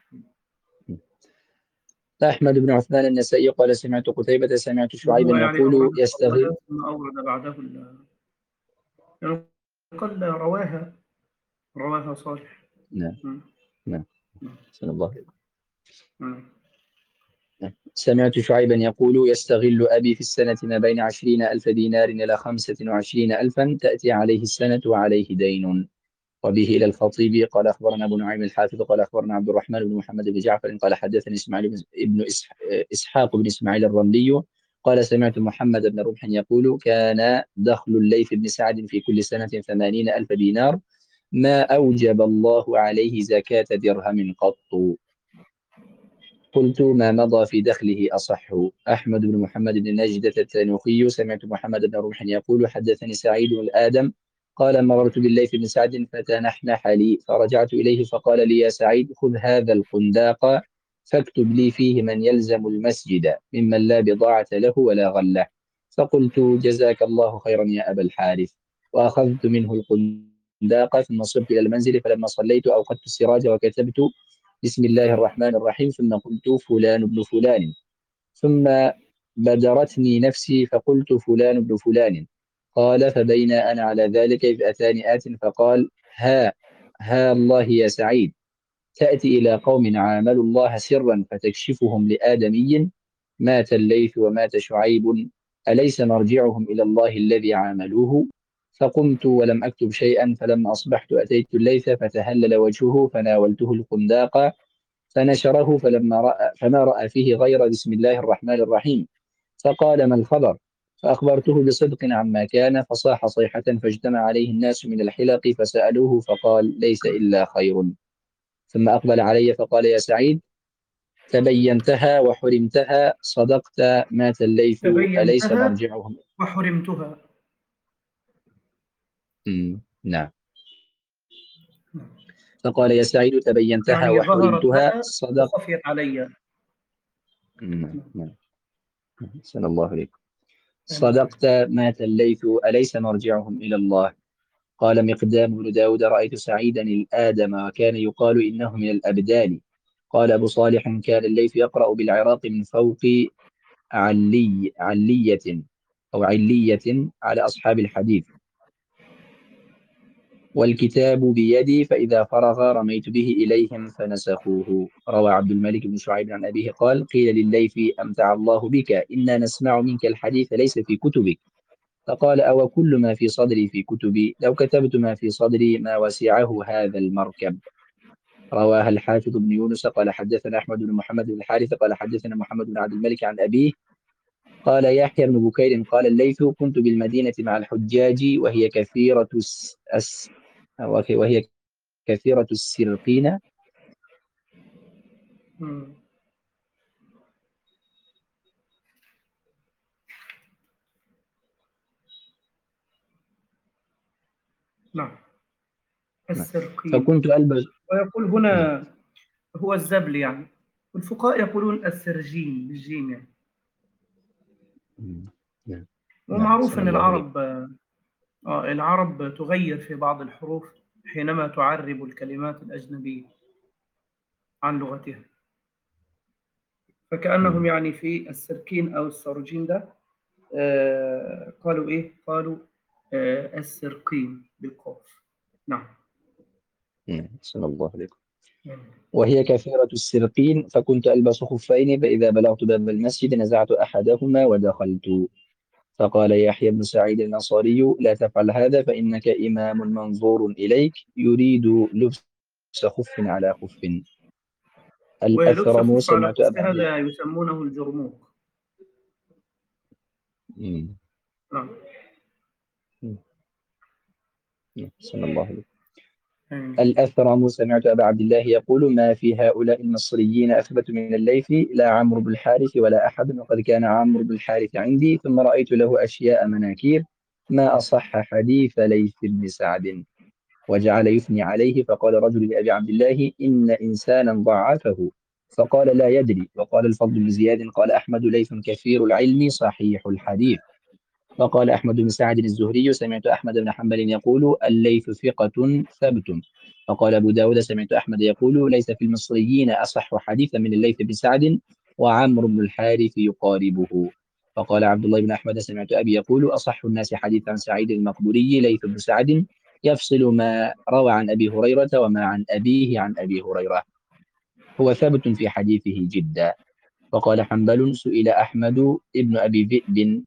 أحمد بن عثمان النسائي قال سمعت قتيبة سمعت شعيبا يعني يقول يستغل ثم أورد بعده يعني قال رواها رواها صالح. نعم نعم سن الله. نعم. سمعت شعيبا يقول يستغل أبي في السنة ما بين عشرين ألف دينار إلى خمسة وعشرين ألفا تأتي عليه السنة وعليه دين. وبه إلى الخطيب قال أخبرنا أبو نعيم الحافظ قال أخبرنا عبد الرحمن بن محمد بن جعفر قال حدثني إسماعيل بن إسحاق بن إسماعيل الرملي قال سمعت محمد بن رمح يقول كان دخل الليث بن سعد في كل سنة ثمانين ألف دينار ما أوجب الله عليه زكاة درهم قط. قلت ما مضى في دخله أصح. أحمد بن محمد بن نجدة التنوخي سمعت محمد بن رمح يقول حدثني سعيد بن الآدم قال مررت بالليث بن سعد فتنحنح لي فرجعت إليه فقال لي يا سعيد خذ هذا القنداق فاكتب لي فيه من يلزم المسجد ممن لا بضاعة له ولا غلة. فقلت جزاك الله خيرا يا أبا الحارث وأخذت منه القنداق ثم صرت إلى المنزل فلما صليت أوقدت السراج وكتبت بسم الله الرحمن الرحيم ثم قلت فلان بن فلان ثم بدرتني نفسي فقلت فلان بن فلان. قال فبين أنا على ذلك إذ أتاني آت فقال ها ها الله يا سعيد تأتي إلى قوم عاملوا الله سرا فتكشفهم لآدمي مات الليث ومات شعيب أليس مرجعهم إلى الله الذي عاملوه؟ فقمت ولم أكتب شيئا فلما أصبحت أتيت الليث فتهلل وجهه فناولته القنداق فنشره فلما رأى فما رأى فيه غير بسم الله الرحمن الرحيم فقال ما الخبر؟ فأخبرته بصدق عما كان فصاح صيحة فاجتمع عليه الناس من الحلق فسألوه فقال ليس إلا خير. ثم أقبل علي فقال يا سعيد تبينتها وحرمتها صدقت مات الليث أليس تبينتها مرجعهم. وحرمتها. نعم. فقال يا سعيد تبينتها يعني ظهرت وحرمتها لك صدقت. وخفيت علي. نعم نعم سن الله عليكم. صدقت مات الليث أليس مرجعهم إلى الله. قال مقدام بن داود رأيت سعيدا الآدم وكان يقال إنه من الأبدال. قال أبو صالح كان الليث يقرأ بالعراق من فوق علي علية أو علية على أصحاب الحديث والكتاب بيدي فإذا فرغ رميت به إليهم فنسخوه. روى عبد الملك بن شعيب عن أبيه قال قيل لليث أمتع الله بك إنا نسمع منك الحديث ليس في كتبك. فقال أو كل ما في صدري في كتبي لو كتبت ما في صدري ما وسعه هذا المركب. رواها الحافظ بن يونس قال حدثنا أحمد بن محمد بن الحارث قال حدثنا محمد بن عبد الملك عن أبيه قال يحيى بن بكير قال الليث كنت بالمدينة مع الحجاج وهي كثيرة الس... الس... وهي كثيرة السرقين. مم. نعم، السرقين. فكنت ألبس. ويقول هنا هو الزبل يعني، والفقهاء يقولون السرجين بالجيم يعني. نعم نعم ومعروف صلى أن الله عليه. العرب آه العرب تغير في بعض الحروف حينما تعرب الكلمات الأجنبية عن لغتها، فكأنهم يعني في السركين أو السرجين ده آه قالوا إيه؟ قالوا آه السرقين بالقاف. نعم. نعم صلى الله عليه. نعم. وهي كثيرة السرقين فكنت ألبس خفين فإذا بلغت باب المسجد نزعت أحدهما ودخلت. فقال يحيى بن سعيد الأنصاري لا تفعل هذا فإنك إمام منظور إليك يريد لبس خف على خف. ولبس الأثرم خف على سمعت خف أبا عبد الله. هذا يسمونه الجرموق. مم. نعم. مم. صلى الله عليه. آمين. الأثرم سمعت أبا عبد الله يقول ما في هؤلاء المصريين أثبت من الليث لا عمرو بن الحارث ولا أحد وقد كان عمرو بن الحارث عندي ثم رأيت له أشياء مناكير ما أصح حديث ليث بن سعد. وجعل يثني عليه فقال رجل لأبي عبد الله إن إنسانا ضعفه فقال لا يدري. وقال الفضل بن زياد قال أحمد ليث كثير العلم صحيح الحديث. وقال أحمد بن سعد الزهري سمعت أحمد بن حنبل يقول الليث ثقة ثبت. وقال أبو داود سمعت أحمد يقول ليس في المصريين أصح حديثا من الليث بن سعد وعمرو بن الحارث يقاربه. فقال عبد الله بن أحمد سمعت أبي يقول أصح الناس حديثا عن سعيد المقبوري ليث بن سعد يفصل ما روى عن أبي هريرة وما عن أبيه عن أبي هريرة هو ثابت في حديثه جدا. وقال حنبل سئل أحمد ابن أبي ذئب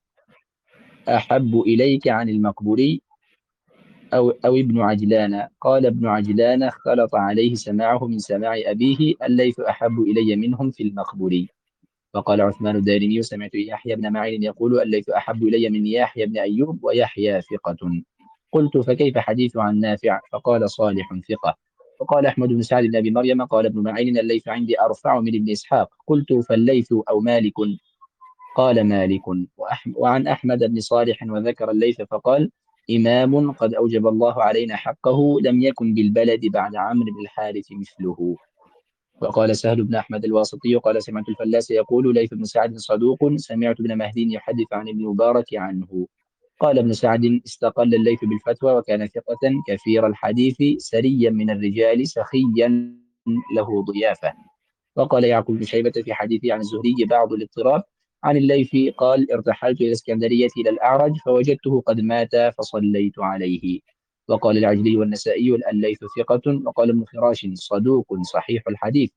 أحب إليك عن المقبوري أو, أو ابن عجلان قال ابن عجلان اختلط عليه سماعه من سماع أبيه الليث أحب إلي منهم في المقبوري. فقال عثمان الدارمي سمعت يحيى بن معين يقول الليث أحب إلي من يحيى بن أيوب ويحيى ثقة. قلت فكيف حديث عن نافع فقال صالح ثقة. وقال أحمد بن سعد بن أبي مريم قال ابن معين الليث عندي أرفع من ابن إسحاق. قلت فالليث أو مالك قال مالك. وأح- وعن أحمد بن صالح وذكر الليث فقال إمام قد أوجب الله علينا حقه لم يكن بالبلد بعد عمرو بن الحارث مثله. وقال سهل بن أحمد الواسطي قال سمعت الفلاس يقول ليث بن سعد صدوق سمعت ابن مهدي يحدث عن ابن مبارك عنه. قال ابن سعد استقل الليث بالفتوى وكان ثقة كثير الحديث سريا من الرجال سخيا له ضيافة. وقال يعقوب بن شيبة في حديثه عن الزهري بعض الاضطراب عن الليث قال ارتحلت إلى الإسكندرية إلى الأعرج فوجدته قد مات فصليت عليه. وقال العجلي والنسائي الليث ثقة. وقال ابن خراش صدوق صحيح الحديث.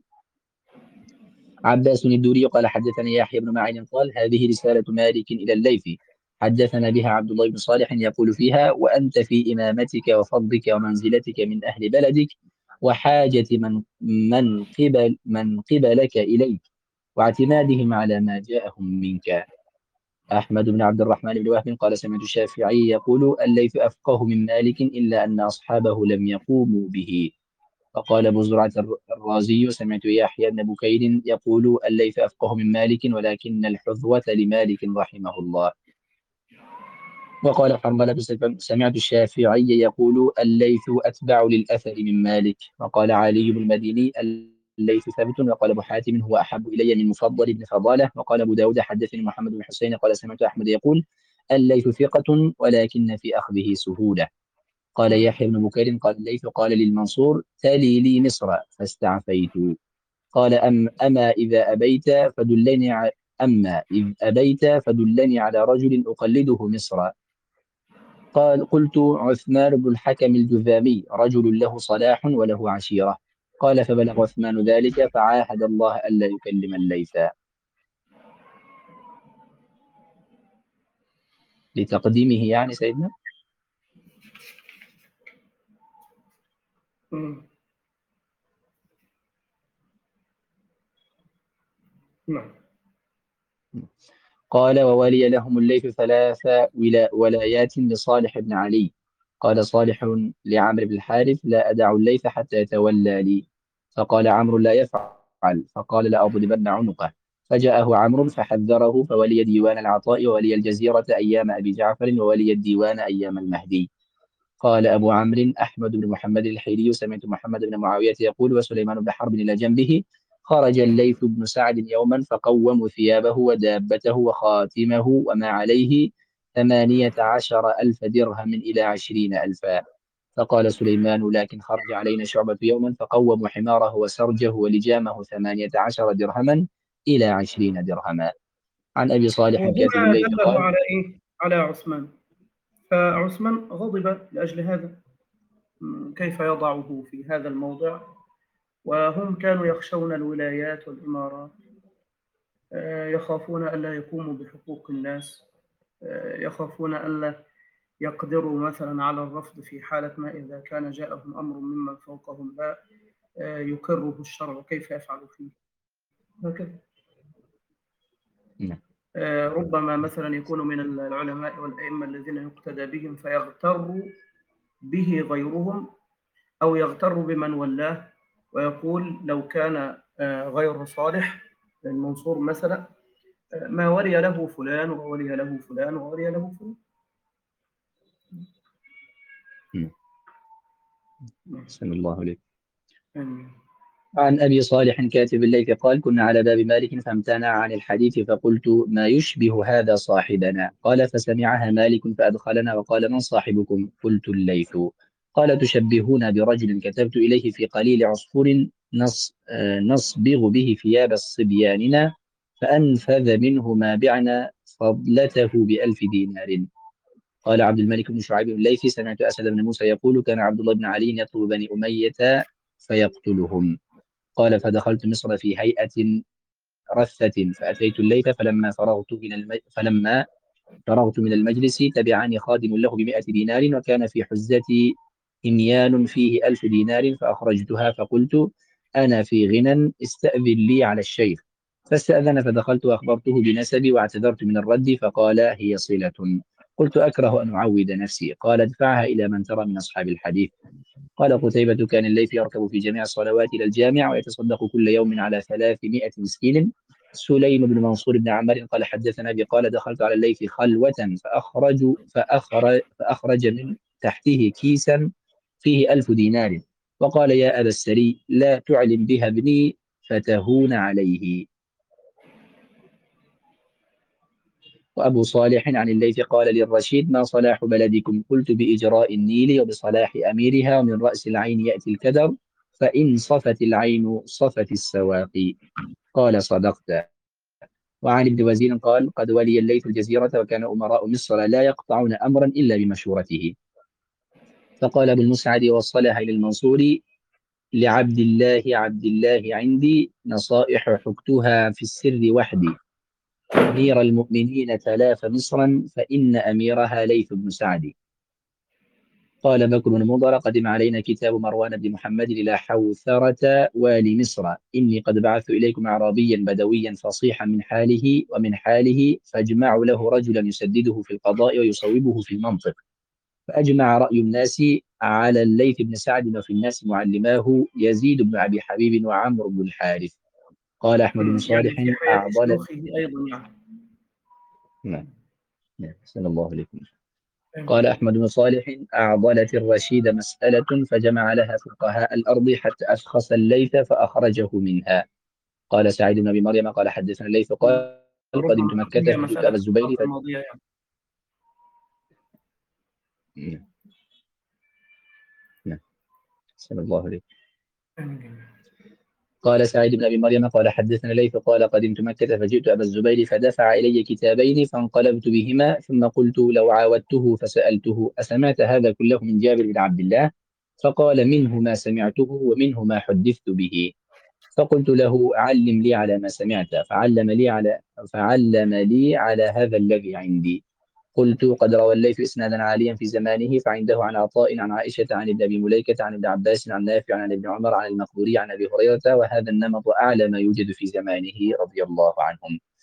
عباس الدوري قال حدثني يحيى بن معين قال هذه رسالة مالك إلى الليث حدثنا بها عبد الله بن صالح يقول فيها وأنت في إمامتك وفضلك ومنزلتك من أهل بلدك وحاجة من من قبل من قبلك إليك واعتمادهم على ما جاءهم منك. أحمد بن عبد الرحمن بن وهب قال سمعت الشافعي يقول الليث أفقه من مالك إلا أن أصحابه لم يقوموا به. فقال أبو زرعة الرازي سمعت يحيى بن بكير يقول الليث أفقه من مالك ولكن الحظوة لمالك رحمه الله. وقال حرملة سمعت الشافعي يقول الليث أتبع للأثر من مالك. وقال علي بن المديني الليث ثابت. وقال أبو حاتم هو أحب إلي من مفضل بن فضالة. وقال أبو داود حدثني محمد بن حسين قال سمعت أحمد يقول الليث ثقة ولكن في أخذه سهولة. قال يحيى بن بكير قال الليث قال للمنصور تالي لي مصر فاستعفيت. قال أم أما إذا أبيت فدلني ع... أما إذ أبيت فدلني على رجل أقلده مصر. قال قلت عثمان بن الحكم الجذامي رجل له صلاح وله عشيرة. قال فبلغ عثمان ذلك فعاهد الله ألا يكلم الليث لتقديمه يعني سيدنا. مم. نعم. قال وولي لهم الليث ثلاث ولا ولايات لصالح بن علي. قال صالح لعمرو بن الحارث لا أدع الليث حتى يتولى لي. فقال عمرو لا يفعل، فقال لأضربن عنقه. فجاءه عمرو فحذره، فولي ديوان العطاء وولي الجزيرة أيام أبي جعفر وولي الديوان أيام المهدي. قال أبو عمرو أحمد بن محمد الحيري سمعت محمد بن معاوية يقول وسليمان بن حرب إلى جنبه خرج الليث بن سعد يوما فقوموا ثيابه ودابته وخاتمه وما عليه ثمانية عشر ألف درهم إلى عشرين ألفا. فقال سليمان لكن خرج علينا شعبة يوما فقوموا حماره وسرجه ولجامه ثمانية عشر درهما إلى عشرين درهما. عن أبي صالح كاتب وهنا الليث دله قال على إيه؟ على عثمان. فعثمان غضب لأجل هذا، كيف يضعه في هذا الموضع، وهم كانوا يخشون الولايات والإمارات، يخافون ألا يقوموا بحقوق الناس، يخافون ألا يقدروا مثلا على الرفض في حالة ما إذا كان جاءهم أمر ممن فوقهم لا يقره الشرع، كيف يفعلوا فيه هكذا. ربما مثلا يكون من العلماء والأئمة الذين يقتدى بهم فيغتر به غيرهم، أو يغتر بمن ولاه ويقول لو كان غير صالح المنصور مثلا ما ولي له فلان وولي له فلان وولي له فلان. بسم الله عليك. آمين. عن أبي صالح كاتب الليث قال كنا على باب مالك فامتنع عن الحديث فقلت ما يشبه هذا صاحبنا. قال فسمعها مالك فأدخلنا وقال من صاحبكم؟ قلت الليث. قال تشبهون برجل كتبت إليه في قليل عصفور نص نصبغ به ثياب الصبياننا فأنفذ منه ما بعنا فضلته بألف دينار. قال عبد الملك بن شعيب الليثي سمعت أسد بن موسى يقول كان عبد الله بن علي يطلب بني أمية فيقتلهم. قال فدخلت مصر في هيئة رثة فأتيت الليث فلما فرغت من الم... فلما فرغت من المجلس تبعني خادم له بمائة دينار وكان في حزتي إميان فيه ألف دينار فأخرجتها فقلت أنا في غنى استأذن لي على الشيخ. فاستأذن فدخلت وأخبرته بنسبي واعتذرت من الرد فقال هي صلة. قلت أكره أن أعود نفسي. قال ادفعها إلى من ترى من أصحاب الحديث. قال قتيبة كان الليث يركب في جميع الصلوات إلى الجامع ويتصدق كل يوم على ثلاثمائة مسكين. سليم بن منصور بن عمر قال حدثنا بي قال دخلت على الليث خلوة فأخرج فأخرج, فأخرج من تحته كيسا فيه ألف دينار وقال يا أبا السري لا تعلم بها ابني فتهون عليه. وأبو صالح عن الليث قال للرشيد ما صلاح بلدكم؟ قلت بإجراء النيل وبصلاح أميرها ومن رأس العين يأتي الكدر فإن صفت العين صفت السواقي. قال صدقت. وعن ابن وزير قال قد ولي الليث الجزيرة وكان أمراء مصر لا يقطعون أمرا إلا بمشورته. فقال ابن المسعد وصلها إلى المنصور لعبد الله عبد الله عندي نصائح حكتها في السر وحدي. أمير المؤمنين تلاف مصرا فإن أميرها ليث بن سعد. قال بكر بن مضر قدم علينا كتاب مروان بن محمد إلى حوثرة والي مصر إني قد بعثت إليكم أعرابيا بدويا فصيحا من حاله ومن حاله فاجمعوا له رجلا يسدده في القضاء ويصوبه في المنطق. فأجمع رأي الناس على الليث بن سعد وفي الناس معلماه يزيد بن أبي حبيب وعمرو بن الحارث. قال أحمد بن صالح يعني في حياة أعضل. شيوخه أيضا يعني. نعم نعم صلى الله عليكم. قال أحمد بن صالح أعضلت الرشيد مسألة فجمع لها فقهاء الأرض حتى أشخص الليث فأخرجه منها. قال سعيد بن أبي مريم قال حدثنا الليث قال قدمت ربما مكة هي فجئت مسألة أبا الزبير ف... الماضية يعني. نعم نعم صلى الله عليه. قال سعيد بن أبي مريم قال حدثنا الليث قال قدمت مكة فجئت أبا الزبير فدفع إلي كتابين فانقلبت بهما ثم قلت لو عاودته فسألته أسمعت هذا كله من جابر بن عبد الله؟ فقال منه ما سمعته ومنه ما حدثت به. فقلت له علم لي على ما سمعت فعلم لي على فعلم لي على هذا الذي عندي. قلت قد روى الليث إسنادا عاليا في زمانه فعنده عن عطاء عن عائشة عن ابن أبي مليكة عن ابن عباس عن نافع عن ابن عمر عن المقبوري عن أبي هريرة وهذا النمط أعلى ما يوجد في زمانه رضي الله عنهم.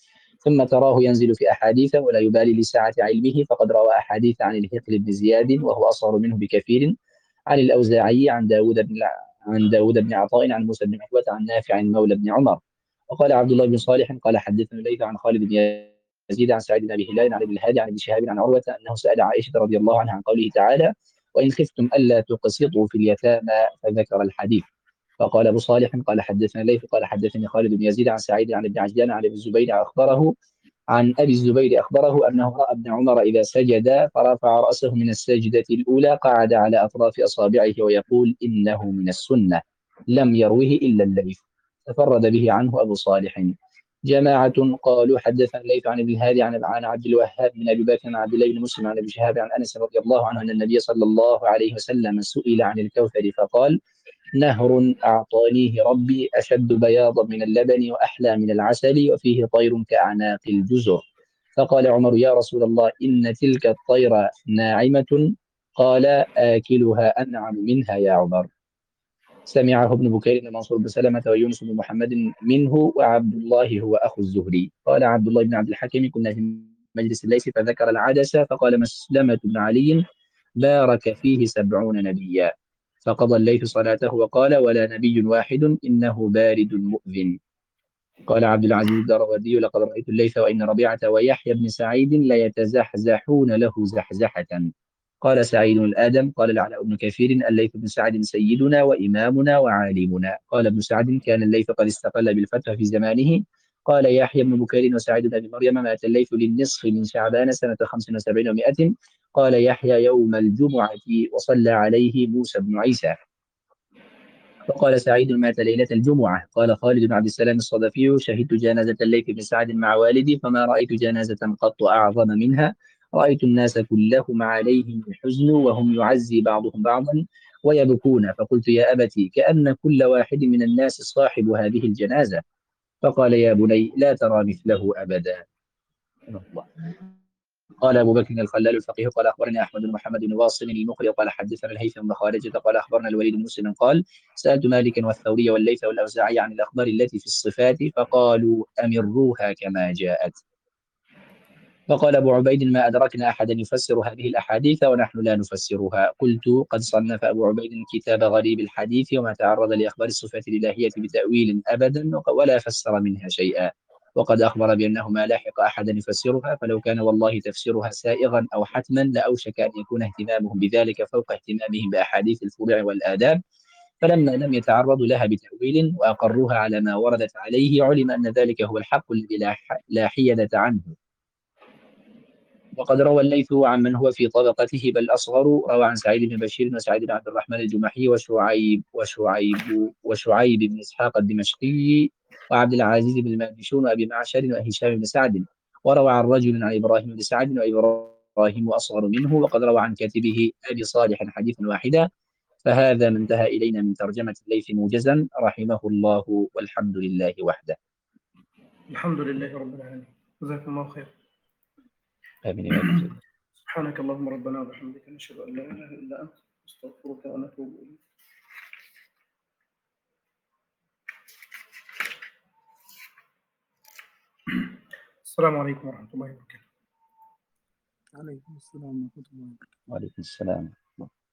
ثم تراه ينزل في أحاديث ولا يبالي لسعة علمه، فقد روى أحاديث عن الهقل بن زياد وهو أصغر منه بكثير، عن الأوزاعي، عن داود بن عن داود بن عطاء، عن موسى بن عقبة، عن نافع مولى بن عمر. وقال عبد الله بن صالح قال حدثنا الليث عن خالد بن يزيد عن سعيد بن أبي هلال عن ابن الهادي عن ابن شهاب عن عروة أنه سأل عائشة رضي الله عنها عن قوله تعالى: وإن خفتم ألا تقسطوا في اليتامى، فذكر الحديث. فقال أبو صالح قال حدثنا الليث قال حدثني خالد بن يزيد عن سعيد عن ابن عجلان عن ابي الزبير أخبره عن أبي الزبير أخبره أنه رأى ابن عمر إذا سجد فرفع رأسه من السجدة الأولى قعد على أطراف أصابعه ويقول إنه من السنة، لم يروه إلا الليث، تفرد به عنه أبو صالح. جماعة قالوا حدثنا الليث عن ابن الهادي عن عن عبد الوهاب بن أبي بكر عن عبد الله بن مسلم عن أبي شهاب عن أنس رضي الله عنه أن النبي صلى الله عليه وسلم سئل عن الكوثر فقال: نهر أعطانيه ربي أشد بياضا من اللبن وأحلى من العسل وفيه طير كأعناق الجزر. فقال عمر: يا رسول الله إن تلك الطير ناعمة. قال: آكلها أنعم منها يا عمر. سمعه ابن بكير بن منصور بن سلمة ويونس بن محمد منه، وعبد الله هو أخو الزهري. قال عبد الله بن عبد الحكيم: كنا في مجلس الليث فذكر العدسة فقال مسلمة بن علي: بارك فيه سبعون نبيا. فقضى الليث صلاته وقال: ولا نبي واحد إنه بارد مؤذن. قال عبد العزيز الدروردي: لقد رأيت الليث وإن ربيعة ويحيى بن سعيد ليتزحزحون له زحزحة. قال سعيد الآدم: قال العلاء بن كثير: الليث بن سعد سيدنا وإمامنا وعالمنا. قال ابن سعد: كان الليث قد استقل بالفتح في زمانه. قال يحيى بن بكير: وسعيد بن أبي مريم مات الليث للنصف من شعبان سنة خمس وسبعين ومائة. قال يحيى: يوم الجمعة وصلى عليه موسى بن عيسى. فقال سعيد: مات ليلة الجمعة. قال خالد بن عبد السلام الصدفي: شهدت جنازة الليث بن سعد مع والدي فما رأيت جنازة قط أعظم منها. رأيت الناس كلهم عليهم الحزن وهم يعزي بعضهم بعضا ويبكون، فقلت يا أبتي كأن كل واحد من الناس صاحب هذه الجنازة. فقال: يا بني لا ترى مثله أبدا. الله. قال أبو بكر الخلال الفقيه قال أخبرني أحمد بن محمد بن واصل المقري قال حدثنا الهيثم بن خارجة قال أخبرنا الوليد بن مسلم قال: سألت مالكا والثوري والليث والأوزاعي عن الأخبار التي في الصفات فقالوا أمروها كما جاءت. فقال أبو عبيد: ما أدركنا أحدا يفسر هذه الأحاديث ونحن لا نفسرها. قلت: قد صنف أبو عبيد كتاب غريب الحديث وما تعرض لأخبار الصفات الإلهية بتأويل أبدا ولا فسر منها شيئا، وقد أخبر بأنه ما لاحق أحدا يفسرها، فلو كان والله تفسيرها سائغا أو حتما لأوشك أن يكون اهتمامهم بذلك فوق اهتمامهم بأحاديث الفروع والآداب، فلما لم يتعرضوا لها بتأويل وأقروها على ما وردت عليه علم أن ذلك هو الحق الذي لا حيلة عنه. وقد روى الليث عن من هو في طبقته بل أصغر، روى عن سعيد بن بشير وسعيد بن عبد الرحمن الجمحي وشعيب وشعيب وشعيب بن إسحاق الدمشقي وعبد العزيز بن الماجشون وأبي معشر وهشام بن سعد. وروى عن رجل عن إبراهيم بن سعد وإبراهيم أصغر منه. وقد روى عن كاتبه أبي صالح حديثا واحدا. فهذا ما انتهى إلينا من ترجمة الليث موجزا رحمه الله، والحمد لله وحده. الحمد لله رب العالمين. جزاكم الله خير. آمين. سبحانك اللهم ربنا وبحمدك نشهد أن لا إله إلا أنت نستغفرك ونتوب إليك. السلام عليكم ورحمة الله وبركاته. عليكم السلام ورحمة الله وبركاته. وعليكم السلام.